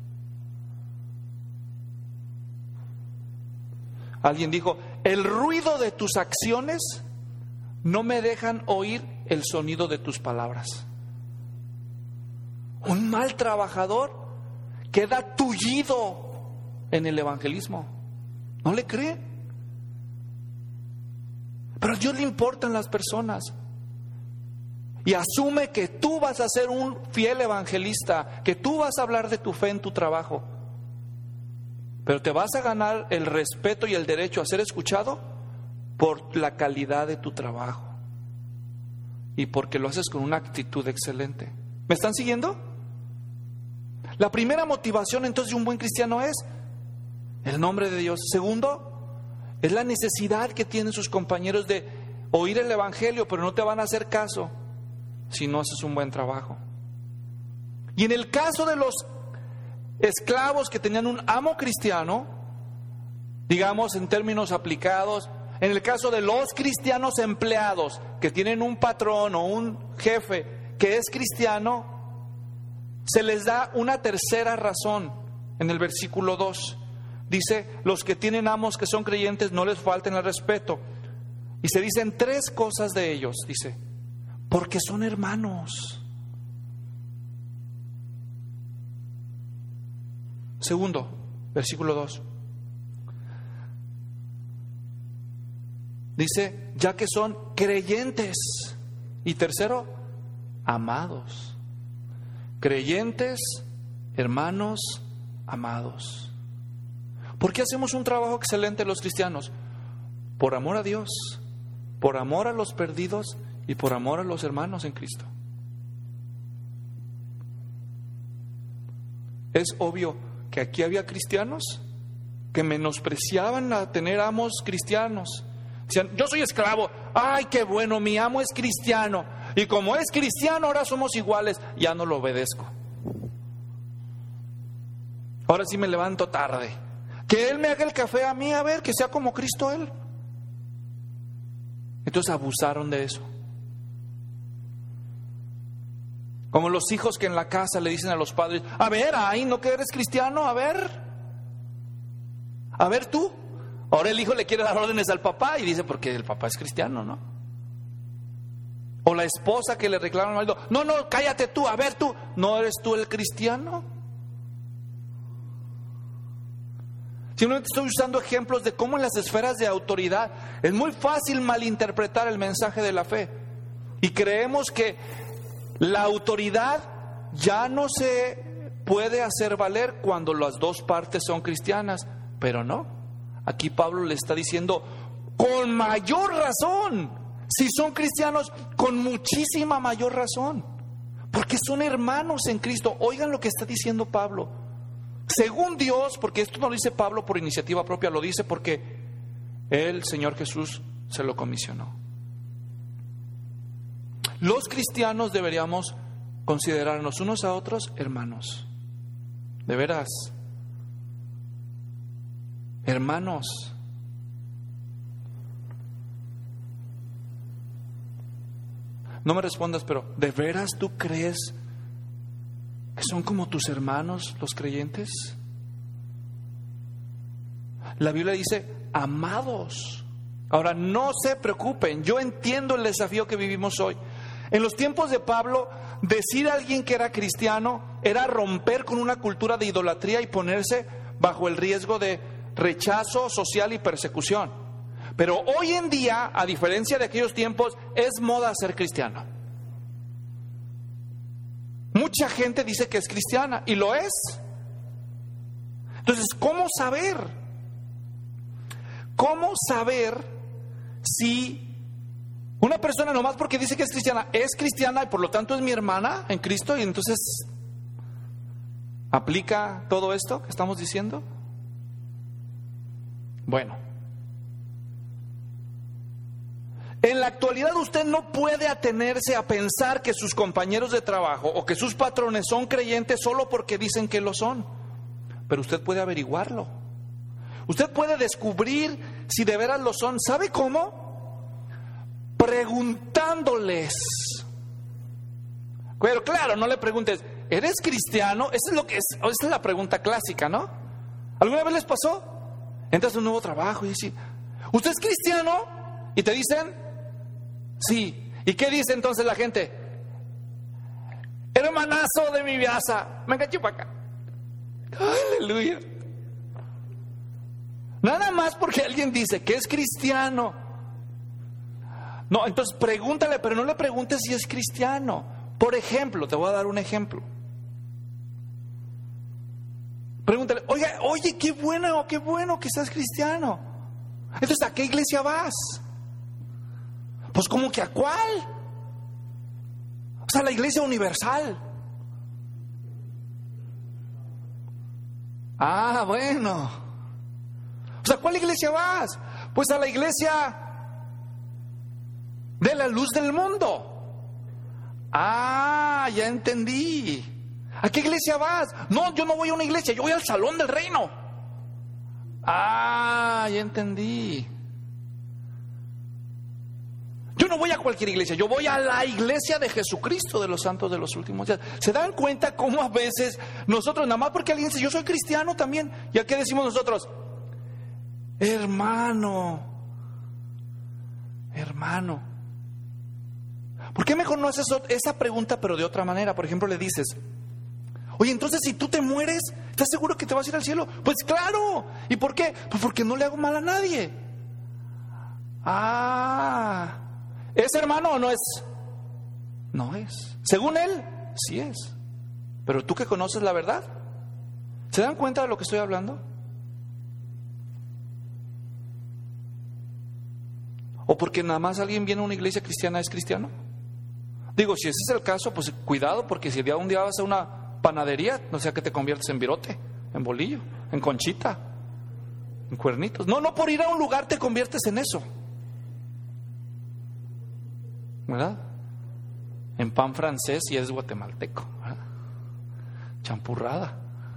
Alguien dijo: el ruido de tus acciones no me dejan oír el sonido de tus palabras. Un mal trabajador queda tullido en el evangelismo. ¿No le cree? Pero a Dios le importan las personas. Y asume que tú vas a ser un fiel evangelista, que tú vas a hablar de tu fe en tu trabajo. Pero te vas a ganar el respeto y el derecho a ser escuchado por la calidad de tu trabajo y porque lo haces con una actitud excelente. ¿Me están siguiendo? La primera motivación entonces de un buen cristiano es el nombre de Dios. Segundo, es la necesidad que tienen sus compañeros de oír el evangelio, pero no te van a hacer caso si no haces un buen trabajo. Y en el caso de los esclavos que tenían un amo cristiano, digamos en términos aplicados, en el caso de los cristianos empleados que tienen un patrón o un jefe que es cristiano, se les da una tercera razón en el versículo dos. Dice: los que tienen amos que son creyentes no les falten el respeto. Y se dicen tres cosas de ellos. Dice: porque son hermanos. Segundo, versículo dos. Dice: ya que son creyentes. Y tercero, amados. Creyentes, hermanos, amados. ¿Por qué hacemos un trabajo excelente los cristianos? Por amor a Dios, por amor a los perdidos y por amor a los hermanos en Cristo. Es obvio que aquí había cristianos que menospreciaban a tener amos cristianos. Decían: yo soy esclavo, ay, qué bueno, mi amo es cristiano, y como es cristiano ahora somos iguales, ya no lo obedezco. Ahora sí me levanto tarde. Que él me haga el café a mí, a ver, que sea como Cristo él. Entonces abusaron de eso. Como los hijos que en la casa le dicen a los padres: a ver, ay, ¿no que eres cristiano? A ver, a ver tú. Ahora el hijo le quiere dar órdenes al papá y dice: porque el papá es cristiano, ¿no? O la esposa que le reclama al marido: no, no, cállate tú, a ver tú, ¿no eres tú el cristiano? Simplemente estoy usando ejemplos de cómo en las esferas de autoridad es muy fácil malinterpretar el mensaje de la fe. Y creemos que la autoridad ya no se puede hacer valer cuando las dos partes son cristianas. Pero no. Aquí Pablo le está diciendo: con mayor razón, si son cristianos, con muchísima mayor razón, porque son hermanos en Cristo. Oigan lo que está diciendo Pablo. Según Dios, porque esto no lo dice Pablo por iniciativa propia, lo dice porque el Señor Jesús se lo comisionó. Los cristianos deberíamos considerarnos unos a otros hermanos. De veras. Hermanos. No me respondas, pero ¿de veras tú crees que son como tus hermanos los creyentes? La Biblia dice, amados. Ahora, no se preocupen, yo entiendo el desafío que vivimos hoy. En los tiempos de Pablo, decir a alguien que era cristiano era romper con una cultura de idolatría y ponerse bajo el riesgo de rechazo social y persecución. Pero hoy en día, a diferencia de aquellos tiempos, es moda ser cristiano. Mucha gente dice que es cristiana y lo es. Entonces, ¿cómo saber? ¿Cómo saber si una persona nomás porque dice que es cristiana, es cristiana y por lo tanto es mi hermana en Cristo y entonces aplica todo esto que estamos diciendo? Bueno, en la actualidad usted no puede atenerse a pensar que sus compañeros de trabajo o que sus patrones son creyentes solo porque dicen que lo son, pero usted puede averiguarlo. Usted puede descubrir si de veras lo son. ¿Sabe cómo? Preguntándoles. Pero claro, no le preguntes, ¿eres cristiano? Esa es lo que es, esa es la pregunta clásica, ¿no? ¿Alguna vez les pasó? Entras a un nuevo trabajo y dices, ¿usted es cristiano? Y te dicen, sí. ¿Y qué dice entonces la gente? Hermanazo de mi viaza, venga chupaca. Aleluya. Nada más porque alguien dice que es cristiano. No, entonces pregúntale, pero no le preguntes si es cristiano. Por ejemplo, te voy a dar un ejemplo. Pregúntale, oye, oye, qué bueno, qué bueno que seas cristiano. Entonces, ¿a qué iglesia vas? Pues como que ¿a cuál? O sea, la iglesia universal. Ah, bueno. O sea, ¿a cuál iglesia vas? Pues a la iglesia de la luz del mundo. Ah, ya entendí. ¿A qué iglesia vas? No, yo no voy a una iglesia, yo voy al salón del reino. Ah, ya entendí. Yo no voy a cualquier iglesia, yo voy a la iglesia de Jesucristo de los santos de los últimos días. ¿Se dan cuenta cómo a veces nosotros, nada más porque alguien dice, yo soy cristiano también? ¿Y a qué decimos nosotros? Hermano, hermano. ¿Por qué mejor no haces esa pregunta pero de otra manera? Por ejemplo, le dices, oye, entonces si tú te mueres, ¿estás seguro que te vas a ir al cielo? Pues claro. ¿Y por qué? Pues porque no le hago mal a nadie. Ah, ¿es hermano o no es? No es. Según él, sí es. Pero tú que conoces la verdad, ¿se dan cuenta de lo que estoy hablando? ¿O porque nada más alguien viene a una iglesia cristiana es cristiano? Digo, si ese es el caso, pues cuidado, porque si un día vas a una panadería, no sea que te conviertes en virote, en bolillo, en conchita, en cuernitos. No, no por ir a un lugar te conviertes en eso, ¿verdad? En pan francés y eres guatemalteco, ¿verdad? Champurrada.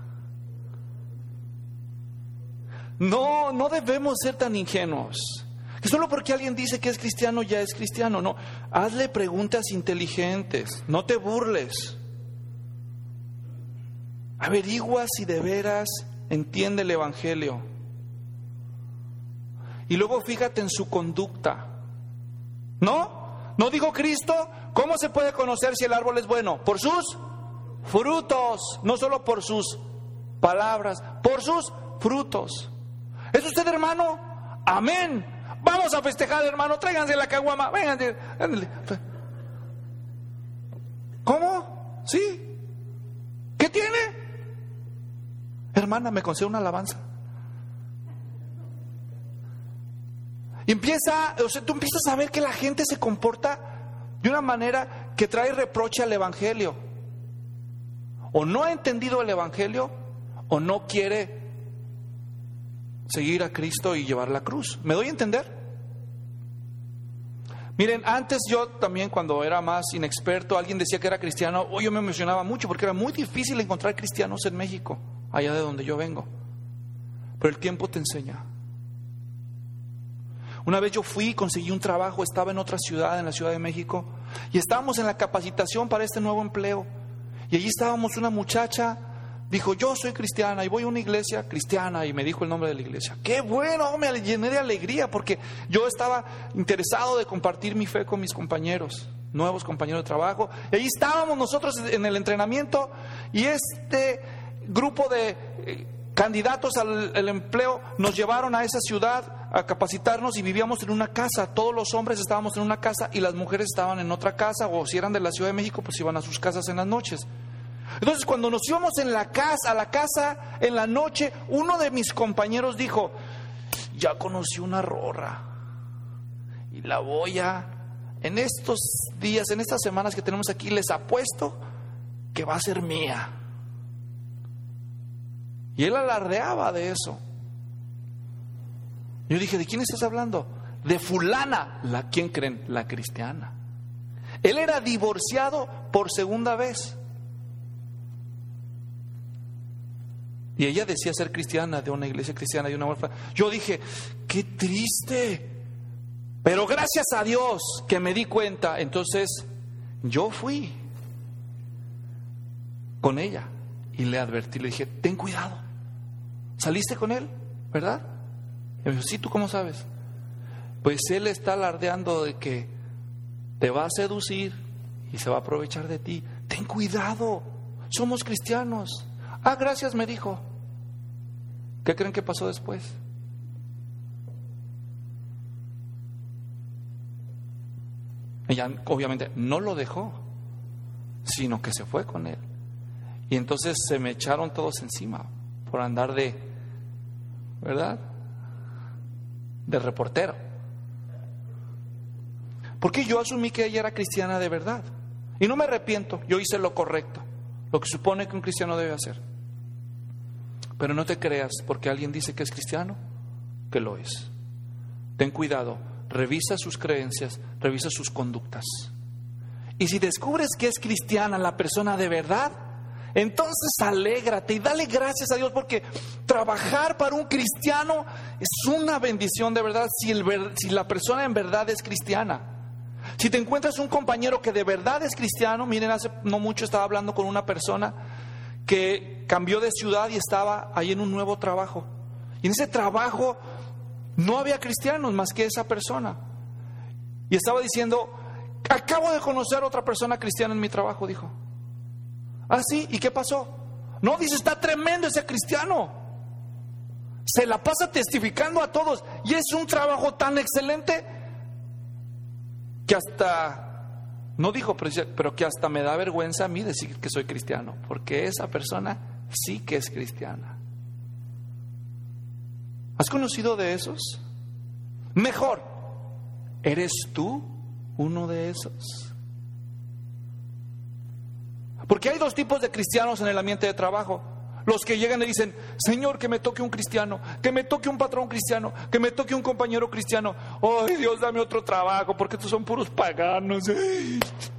No, no debemos ser tan ingenuos. Que solo porque alguien dice que es cristiano ya es cristiano. No, hazle preguntas inteligentes, no te burles. Averigua si de veras entiende el evangelio. Y luego fíjate en su conducta. ¿No? ¿No dijo Cristo? ¿Cómo se puede conocer si el árbol es bueno? Por sus frutos, no solo por sus palabras, por sus frutos. ¿Es usted hermano? Amén. Vamos a festejar, hermano, tráiganse la caguama, vénganse. ¿Cómo? ¿Sí? ¿Qué tiene? Hermana, ¿me concede una alabanza? Y empieza, o sea, tú empiezas a ver que la gente se comporta de una manera que trae reproche al evangelio. O no ha entendido el evangelio, o no quiere seguir a Cristo y llevar la cruz. ¿Me doy a entender? Miren, antes yo también, cuando era más inexperto, alguien decía que era cristiano, o yo me emocionaba mucho porque era muy difícil encontrar cristianos en México, allá de donde yo vengo. Pero el tiempo te enseña. Una vez yo fui, conseguí un trabajo, estaba en otra ciudad, en la Ciudad de México, y estábamos en la capacitación para este nuevo empleo. Y allí estábamos, una muchacha dijo, yo soy cristiana y voy a una iglesia cristiana, y me dijo el nombre de la iglesia. ¡Qué bueno! Me llené de alegría porque yo estaba interesado de compartir mi fe con mis compañeros, nuevos compañeros de trabajo. Y allí estábamos nosotros en el entrenamiento, y este grupo de eh, candidatos al, al empleo nos llevaron a esa ciudad a capacitarnos, y vivíamos en una casa. Todos los hombres estábamos en una casa y las mujeres estaban en otra casa, o si eran de la Ciudad de México, pues iban a sus casas en las noches. Entonces, cuando nos íbamos en la casa, a la casa en la noche, uno de mis compañeros dijo, ya conocí una rorra y la voy a, en estos días, en estas semanas que tenemos aquí, les apuesto que va a ser mía. Y él alardeaba de eso. Yo dije, ¿de quién estás hablando? De fulana. ¿La quién creen? La cristiana. Él era divorciado por segunda vez. Y ella decía ser cristiana, de una iglesia cristiana, de una huérfana. Yo dije, qué triste. Pero gracias a Dios que me di cuenta. Entonces yo fui con ella y le advertí, le dije, ten cuidado. ¿Saliste con él? ¿Verdad? Y me dijo, sí, ¿tú cómo sabes? Pues él está alardeando de que te va a seducir y se va a aprovechar de ti. Ten cuidado, somos cristianos. Ah, gracias, me dijo. ¿Qué creen que pasó después? Ella obviamente no lo dejó, sino que se fue con él. Y entonces se me echaron todos encima por andar de, ¿verdad?, de reportero. Porque yo asumí que ella era cristiana de verdad. Y no me arrepiento, yo hice lo correcto, lo que supone que un cristiano debe hacer. Pero no te creas porque alguien dice que es cristiano, que lo es. Ten cuidado, revisa sus creencias, revisa sus conductas. Y si descubres que es cristiana la persona de verdad, entonces alégrate y dale gracias a Dios, porque trabajar para un cristiano es una bendición de verdad si, el, si la persona en verdad es cristiana. Si te encuentras un compañero que de verdad es cristiano, miren, hace no mucho estaba hablando con una persona que cambió de ciudad y estaba ahí en un nuevo trabajo. Y en ese trabajo no había cristianos más que esa persona. Y estaba diciendo, acabo de conocer a otra persona cristiana en mi trabajo, dijo. Ah, sí, ¿y qué pasó? No, dice, está tremendo ese cristiano. Se la pasa testificando a todos. Y es un trabajo tan excelente que hasta... No dijo, pero que hasta me da vergüenza a mí decir que soy cristiano, porque esa persona sí que es cristiana. ¿Has conocido de esos? Mejor, ¿eres tú uno de esos? Porque hay dos tipos de cristianos en el ambiente de trabajo. Los que llegan y dicen, Señor, que me toque un cristiano, que me toque un patrón cristiano, que me toque un compañero cristiano. Ay, Dios, dame otro trabajo, porque estos son puros paganos. Y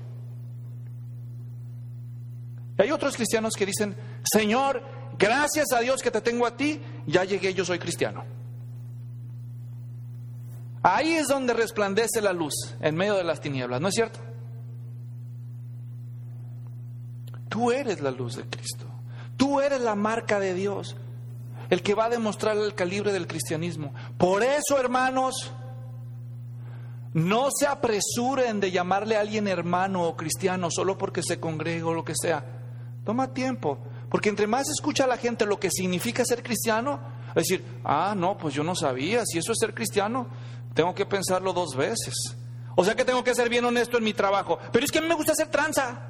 hay otros cristianos que dicen, Señor, gracias a Dios que te tengo a ti, ya llegué, yo soy cristiano. Ahí es donde resplandece la luz, en medio de las tinieblas, ¿no es cierto? Tú eres la luz de Cristo. Tú eres la marca de Dios, el que va a demostrar el calibre del cristianismo. Por eso, hermanos, no se apresuren de llamarle a alguien hermano o cristiano solo porque se congrega o lo que sea. Toma tiempo, porque entre más escucha la gente lo que significa ser cristiano, es decir, ah, no, pues yo no sabía, si eso es ser cristiano, tengo que pensarlo dos veces. O sea que tengo que ser bien honesto en mi trabajo, pero es que a mí me gusta hacer tranza.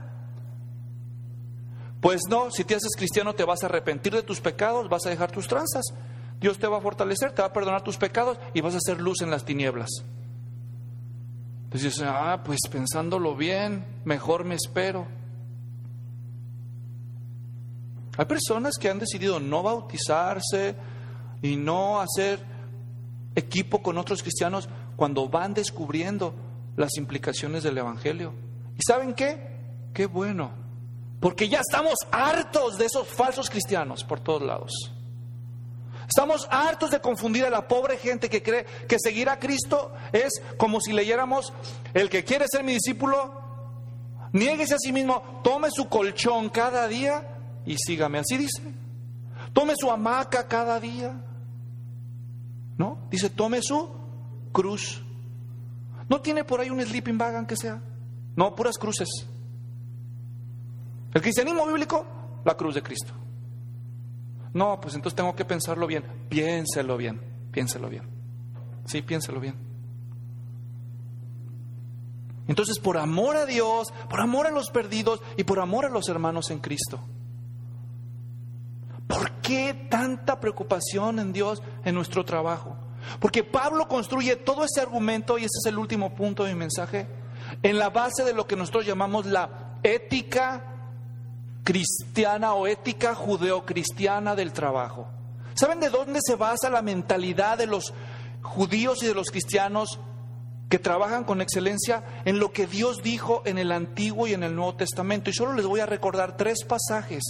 Pues no, si te haces cristiano te vas a arrepentir de tus pecados, vas a dejar tus tranzas. Dios te va a fortalecer, te va a perdonar tus pecados y vas a hacer luz en las tinieblas. Entonces, ah, pues pensándolo bien, mejor me espero. Hay personas que han decidido no bautizarse y no hacer equipo con otros cristianos cuando van descubriendo las implicaciones del Evangelio. ¿Y saben qué? Qué bueno. Porque ya estamos hartos de esos falsos cristianos por todos lados. Estamos hartos de confundir a la pobre gente que cree que seguir a Cristo es como si leyéramos: el que quiere ser mi discípulo, niéguese a sí mismo, tome su colchón cada día y sígame. Así dice. Tome su hamaca cada día. ¿No? Dice, tome su cruz. ¿No tiene por ahí un sleeping bag aunque sea? No, puras cruces. El cristianismo bíblico, la cruz de Cristo. No, pues entonces tengo que pensarlo bien. Piénselo bien, piénselo bien. Sí, piénselo bien. Entonces, por amor a Dios, por amor a los perdidos y por amor a los hermanos en Cristo. ¿Por qué tanta preocupación en Dios en nuestro trabajo? Porque Pablo construye todo ese argumento, y ese es el último punto de mi mensaje, en la base de lo que nosotros llamamos la ética cristiana o ética judeocristiana del trabajo. ¿Saben de dónde se basa la mentalidad de los judíos y de los cristianos que trabajan con excelencia? En lo que Dios dijo en el Antiguo y en el Nuevo Testamento. Y solo les voy a recordar tres pasajes.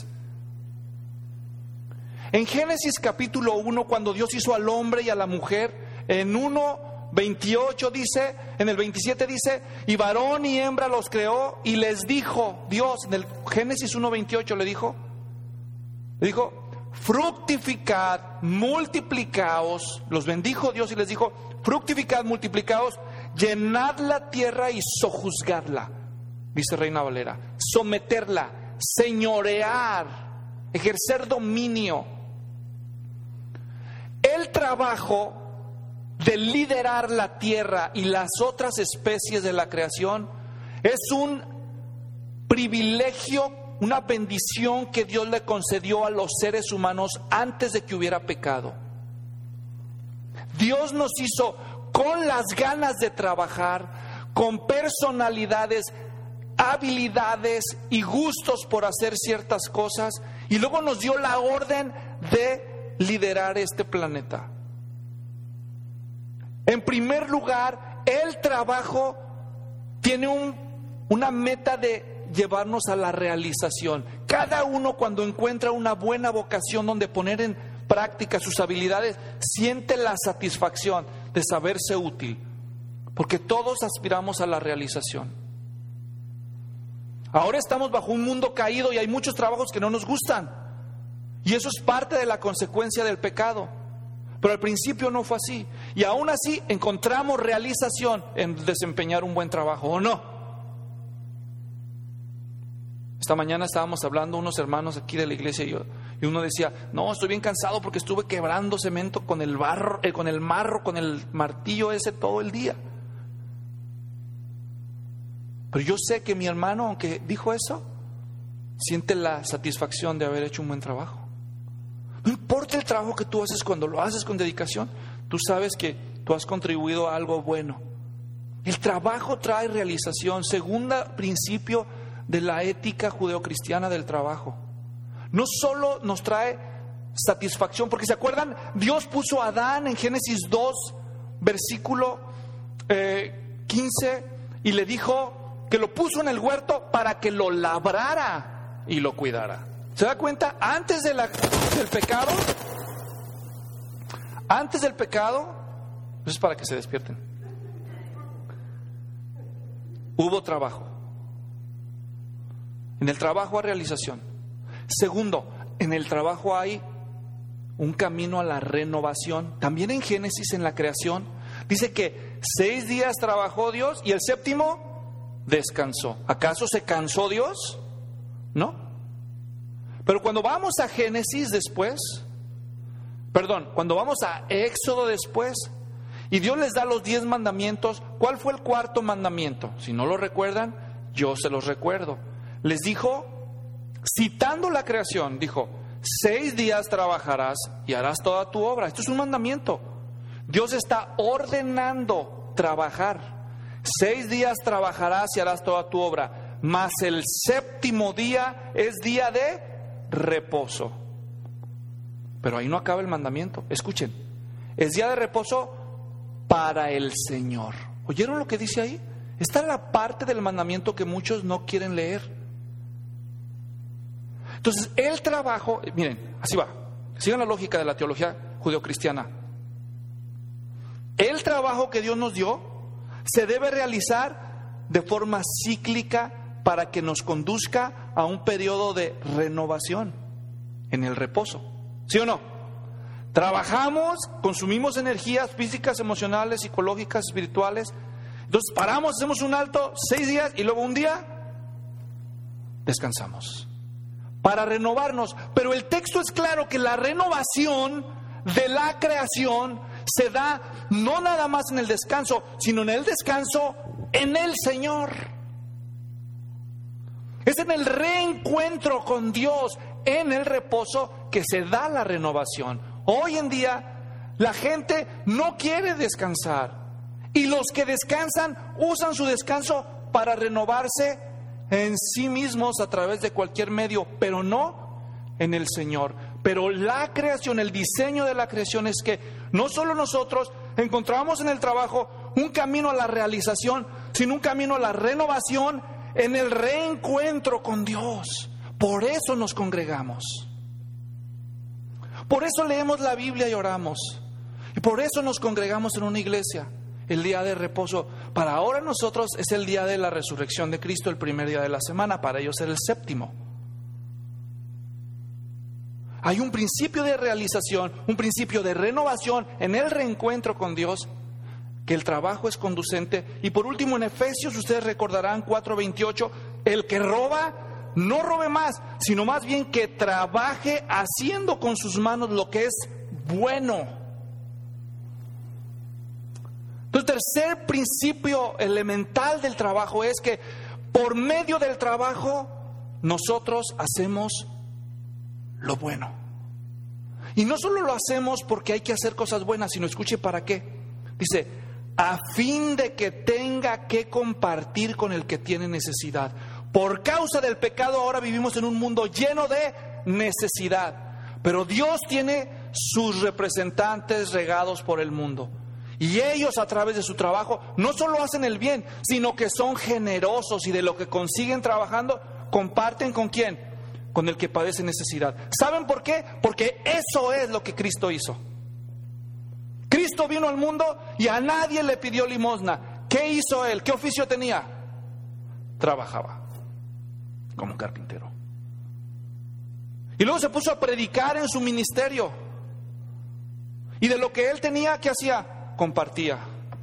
En Génesis capítulo uno, cuando Dios hizo al hombre y a la mujer, en uno veintiocho dice, en el veintisiete dice, y varón y hembra los creó y les dijo, Dios, en el Génesis uno veintiocho le dijo, le dijo, fructificad, multiplicaos, los bendijo Dios y les dijo, fructificad, multiplicaos, llenad la tierra y sojuzgadla, dice Reina Valera, someterla, señorear, ejercer dominio. El trabajo de liderar la tierra y las otras especies de la creación es un privilegio, una bendición que Dios le concedió a los seres humanos antes de que hubiera pecado. Dios nos hizo con las ganas de trabajar, con personalidades, habilidades y gustos por hacer ciertas cosas, y luego nos dio la orden de liderar este planeta. En primer lugar, el trabajo tiene un, una meta de llevarnos a la realización. Cada uno, cuando encuentra una buena vocación donde poner en práctica sus habilidades, siente la satisfacción de saberse útil, porque todos aspiramos a la realización. Ahora estamos bajo un mundo caído y hay muchos trabajos que no nos gustan, y eso es parte de la consecuencia del pecado. Pero al principio no fue así. Y aún así encontramos realización en desempeñar un buen trabajo, ¿o no? Esta mañana estábamos hablando unos hermanos aquí de la iglesia y, yo, y uno decía, no, estoy bien cansado porque estuve quebrando cemento con el barro, eh, con el marro, con el martillo ese todo el día. Pero yo sé que mi hermano, aunque dijo eso, siente la satisfacción de haber hecho un buen trabajo. No importa el trabajo que tú haces, cuando lo haces con dedicación, tú sabes que tú has contribuido a algo bueno. El trabajo trae realización. Segundo principio de la ética judeocristiana del trabajo. No solo nos trae satisfacción, porque ¿se acuerdan? Dios puso a Adán en Génesis dos, versículo eh, quince, y le dijo que lo puso en el huerto para que lo labrara y lo cuidara. ¿Se da cuenta? Antes de la, del pecado, antes del pecado, eso es para que se despierten, hubo trabajo. En el trabajo hay realización. Segundo, en el trabajo hay un camino a la renovación. También en Génesis, en la creación, dice que seis días trabajó Dios y el séptimo descansó. ¿Acaso se cansó Dios? No. Pero cuando vamos a Génesis después, perdón, cuando vamos a Éxodo después, y Dios les da los diez mandamientos, ¿cuál fue el cuarto mandamiento? Si no lo recuerdan, yo se los recuerdo. Les dijo, citando la creación, dijo, seis días trabajarás y harás toda tu obra. Esto es un mandamiento. Dios está ordenando trabajar. Seis días trabajarás y harás toda tu obra, mas el séptimo día es día de reposo. Pero ahí no acaba el mandamiento. Escuchen, es día de reposo para el Señor. ¿Oyeron lo que dice ahí? Está en la parte del mandamiento que muchos no quieren leer. Entonces el trabajo, miren, así va, sigan la lógica de la teología judeocristiana. El trabajo que Dios nos dio se debe realizar de forma cíclica para que nos conduzca a un periodo de renovación en el reposo. ¿Sí o no? Trabajamos, consumimos energías físicas, emocionales, psicológicas, espirituales. Entonces paramos, hacemos un alto, seis días y luego un día descansamos para renovarnos. Pero el texto es claro que la renovación de la creación se da no nada más en el descanso, sino en el descanso en el Señor. Es en el reencuentro con Dios, en el reposo, que se da la renovación. Hoy en día la gente no quiere descansar, y los que descansan usan su descanso para renovarse en sí mismos a través de cualquier medio, pero no en el Señor. Pero la creación, el diseño de la creación es que no solo nosotros encontramos en el trabajo un camino a la realización, sino un camino a la renovación en el reencuentro con Dios. Por eso nos congregamos. Por eso leemos la Biblia y oramos. Y por eso nos congregamos en una iglesia. El día de reposo para ahora nosotros es el día de la resurrección de Cristo, el primer día de la semana. Para ellos era el séptimo. Hay un principio de realización, un principio de renovación en el reencuentro con Dios, que el trabajo es conducente. Y por último, en Efesios, ustedes recordarán cuatro veintiocho, el que roba, no robe más, sino más bien que trabaje haciendo con sus manos lo que es bueno. Entonces, el tercer principio elemental del trabajo es que por medio del trabajo nosotros hacemos lo bueno. Y no solo lo hacemos porque hay que hacer cosas buenas, sino escuche para qué. Dice, a fin de que tenga que compartir con el que tiene necesidad. Por causa del pecado ahora vivimos en un mundo lleno de necesidad. Pero Dios tiene sus representantes regados por el mundo. Y ellos a través de su trabajo no solo hacen el bien, sino que son generosos y de lo que consiguen trabajando, comparten ¿con quién? Con el que padece necesidad. ¿Saben por qué? Porque eso es lo que Cristo hizo. Cristo vino al mundo y a nadie le pidió limosna. ¿Qué hizo Él? ¿Qué oficio tenía? Trabajaba como carpintero. Y luego se puso a predicar en su ministerio. Y de lo que Él tenía, ¿qué hacía? Compartía.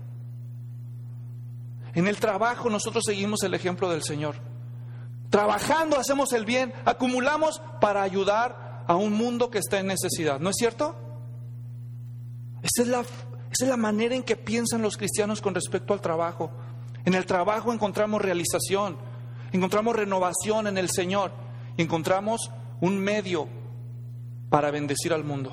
En el trabajo nosotros seguimos el ejemplo del Señor. Trabajando hacemos el bien, acumulamos para ayudar a un mundo que está en necesidad. ¿No es cierto? Esa es la, esa es la manera en que piensan los cristianos con respecto al trabajo. En el trabajo encontramos realización, encontramos renovación en el Señor, y encontramos un medio para bendecir al mundo.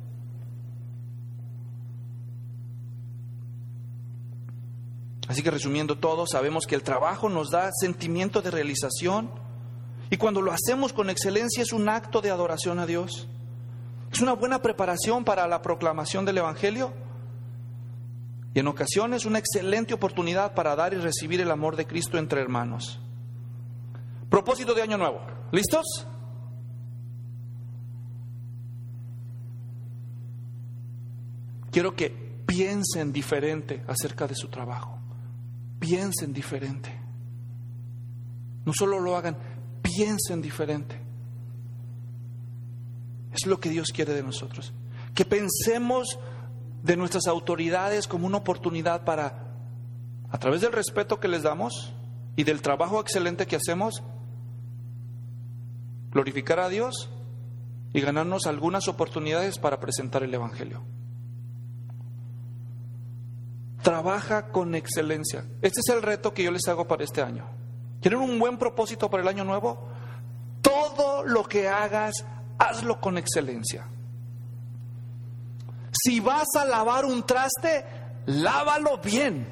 Así que resumiendo todo, sabemos que el trabajo nos da sentimiento de realización, y cuando lo hacemos con excelencia es un acto de adoración a Dios. Es una buena preparación para la proclamación del Evangelio, y en ocasiones una excelente oportunidad para dar y recibir el amor de Cristo entre hermanos. Propósito de Año Nuevo. ¿Listos? Quiero que piensen diferente acerca de su trabajo. Piensen diferente. No solo lo hagan, piensen diferente. Es lo que Dios quiere de nosotros. Que pensemos de nuestras autoridades como una oportunidad para, a través del respeto que les damos y del trabajo excelente que hacemos, glorificar a Dios y ganarnos algunas oportunidades para presentar el Evangelio. Trabaja con excelencia. Este es el reto que yo les hago para este año. ¿Quieren un buen propósito para el año nuevo? Todo lo que hagas, hazlo con excelencia. Si vas a lavar un traste, lávalo bien.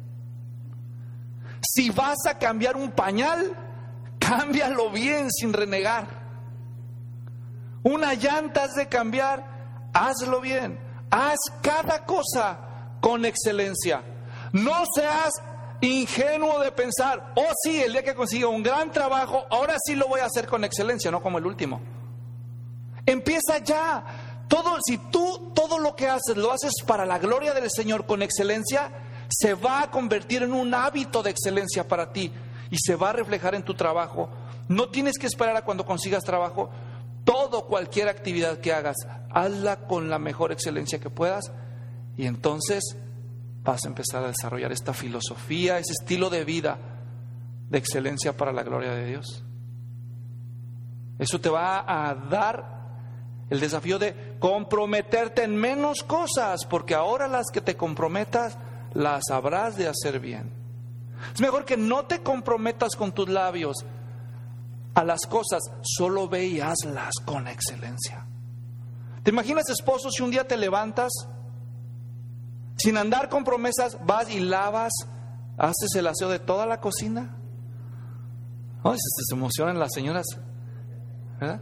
Si vas a cambiar un pañal, cámbialo bien sin renegar. Una llanta has de cambiar, hazlo bien. Haz cada cosa con excelencia. No seas ingenuo de pensar, oh sí, el día que consiga un gran trabajo, ahora sí lo voy a hacer con excelencia, no como el último. Empieza ya. todo, si tú todo lo que haces lo haces para la gloria del Señor con excelencia, se va a convertir en un hábito de excelencia para ti y se va a reflejar en tu trabajo. No tienes que esperar a cuando consigas trabajo. Todo, cualquier actividad que hagas, hazla con la mejor excelencia que puedas y entonces vas a empezar a desarrollar esta filosofía, ese estilo de vida de excelencia para la gloria de Dios. Eso te va a dar el desafío de comprometerte en menos cosas, porque ahora las que te comprometas las habrás de hacer bien. Es mejor que no te comprometas con tus labios a las cosas, solo ve y hazlas con excelencia. ¿Te imaginas, esposo, si un día te levantas sin andar con promesas, vas y lavas, haces el aseo de toda la cocina? Oh, se, se emocionan las señoras, ¿verdad?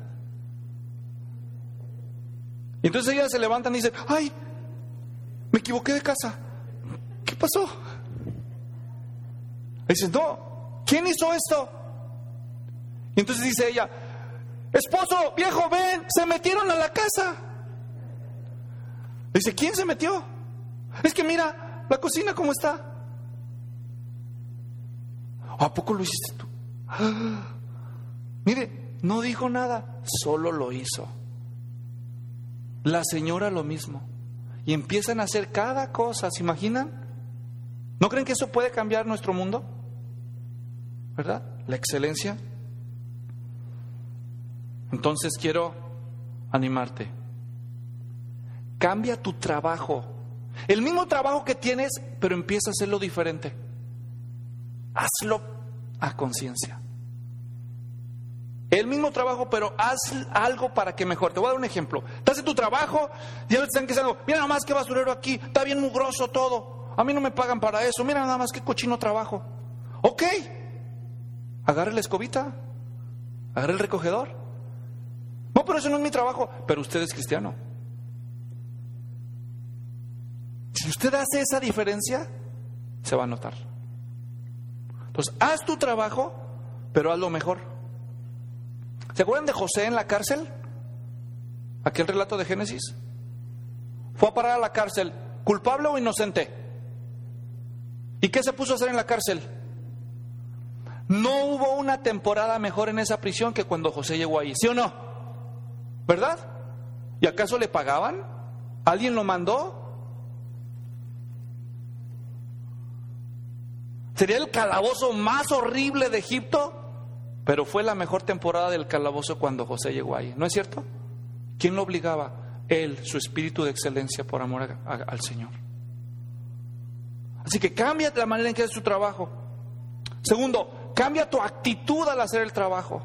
Y entonces ellas se levantan y dicen: ay, me equivoqué de casa. ¿Qué pasó? Y dicen: no, ¿quién hizo esto? Y entonces dice ella: esposo, viejo, ven, se metieron a la casa. Dice: ¿quién se metió? Es que mira, la cocina cómo está. ¿A poco lo hiciste tú? Ah, mire, no dijo nada, solo lo hizo. La señora lo mismo. Y empiezan a hacer cada cosa, ¿se imaginan? ¿No creen que eso puede cambiar nuestro mundo? ¿Verdad? La excelencia. Entonces quiero animarte. Cambia tu trabajo. El mismo trabajo que tienes, pero empieza a hacerlo diferente. Hazlo a conciencia. El mismo trabajo, pero haz algo para que mejore. Te voy a dar un ejemplo. Estás en tu trabajo y ahora te están diciendo: mira nada más qué basurero aquí, está bien mugroso todo. A mí no me pagan para eso. Mira nada más qué cochino trabajo. Ok, agarre la escobita, agarre el recogedor. No, pero eso no es mi trabajo. Pero usted es cristiano. Si usted hace esa diferencia, se va a notar. Entonces, haz tu trabajo, pero hazlo mejor. ¿Se acuerdan de José en la cárcel? Aquel relato de Génesis. Fue a parar a la cárcel, ¿culpable o inocente? ¿Y qué se puso a hacer en la cárcel? No hubo una temporada mejor en esa prisión que cuando José llegó ahí, ¿sí o no? ¿Verdad? ¿Y acaso le pagaban? ¿Alguien lo mandó? ¿Sería el calabozo más horrible de Egipto? Pero fue la mejor temporada del calabozo cuando José llegó ahí, ¿no es cierto? ¿Quién lo obligaba? Él, su espíritu de excelencia por amor a, a, al Señor. Así que cambia la manera en que haces tu trabajo. Segundo, cambia tu actitud al hacer el trabajo.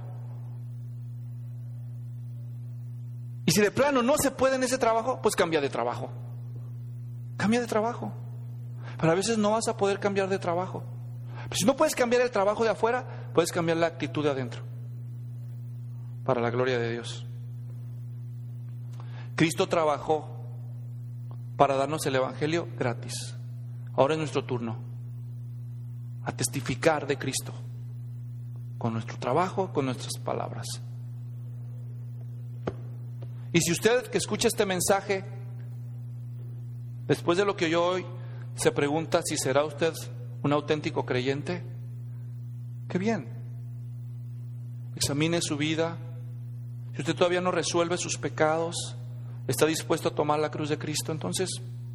Y si de plano no se puede en ese trabajo, pues cambia de trabajo. Cambia de trabajo. Pero a veces no vas a poder cambiar de trabajo. Pero si no puedes cambiar el trabajo de afuera, puedes cambiar la actitud de adentro. Para la gloria de Dios. Cristo trabajó para darnos el Evangelio gratis. Ahora es nuestro turno a testificar de Cristo con nuestro trabajo, con nuestras palabras. Y si usted que escucha este mensaje, después de lo que oyó hoy, se pregunta si será usted un auténtico creyente, qué bien. Examine su vida. Si usted todavía no resuelve sus pecados, está dispuesto a tomar la cruz de Cristo, entonces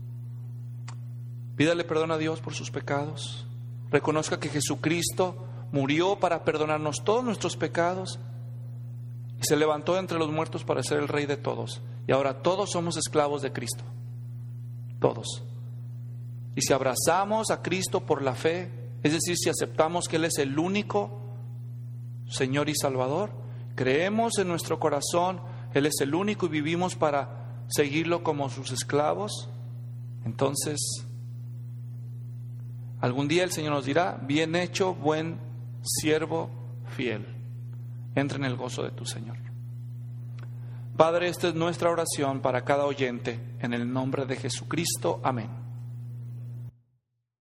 pídale perdón a Dios por sus pecados. Reconozca que Jesucristo murió para perdonarnos todos nuestros pecados y se levantó de entre los muertos para ser el Rey de todos. Y ahora todos somos esclavos de Cristo. Todos. Y si abrazamos a Cristo por la fe, es decir, si aceptamos que Él es el único Señor y Salvador, creemos en nuestro corazón, Él es el único y vivimos para seguirlo como sus esclavos, entonces algún día el Señor nos dirá: bien hecho, buen siervo fiel, entra en el gozo de tu Señor. Padre, esta es nuestra oración para cada oyente, en el nombre de Jesucristo, amén.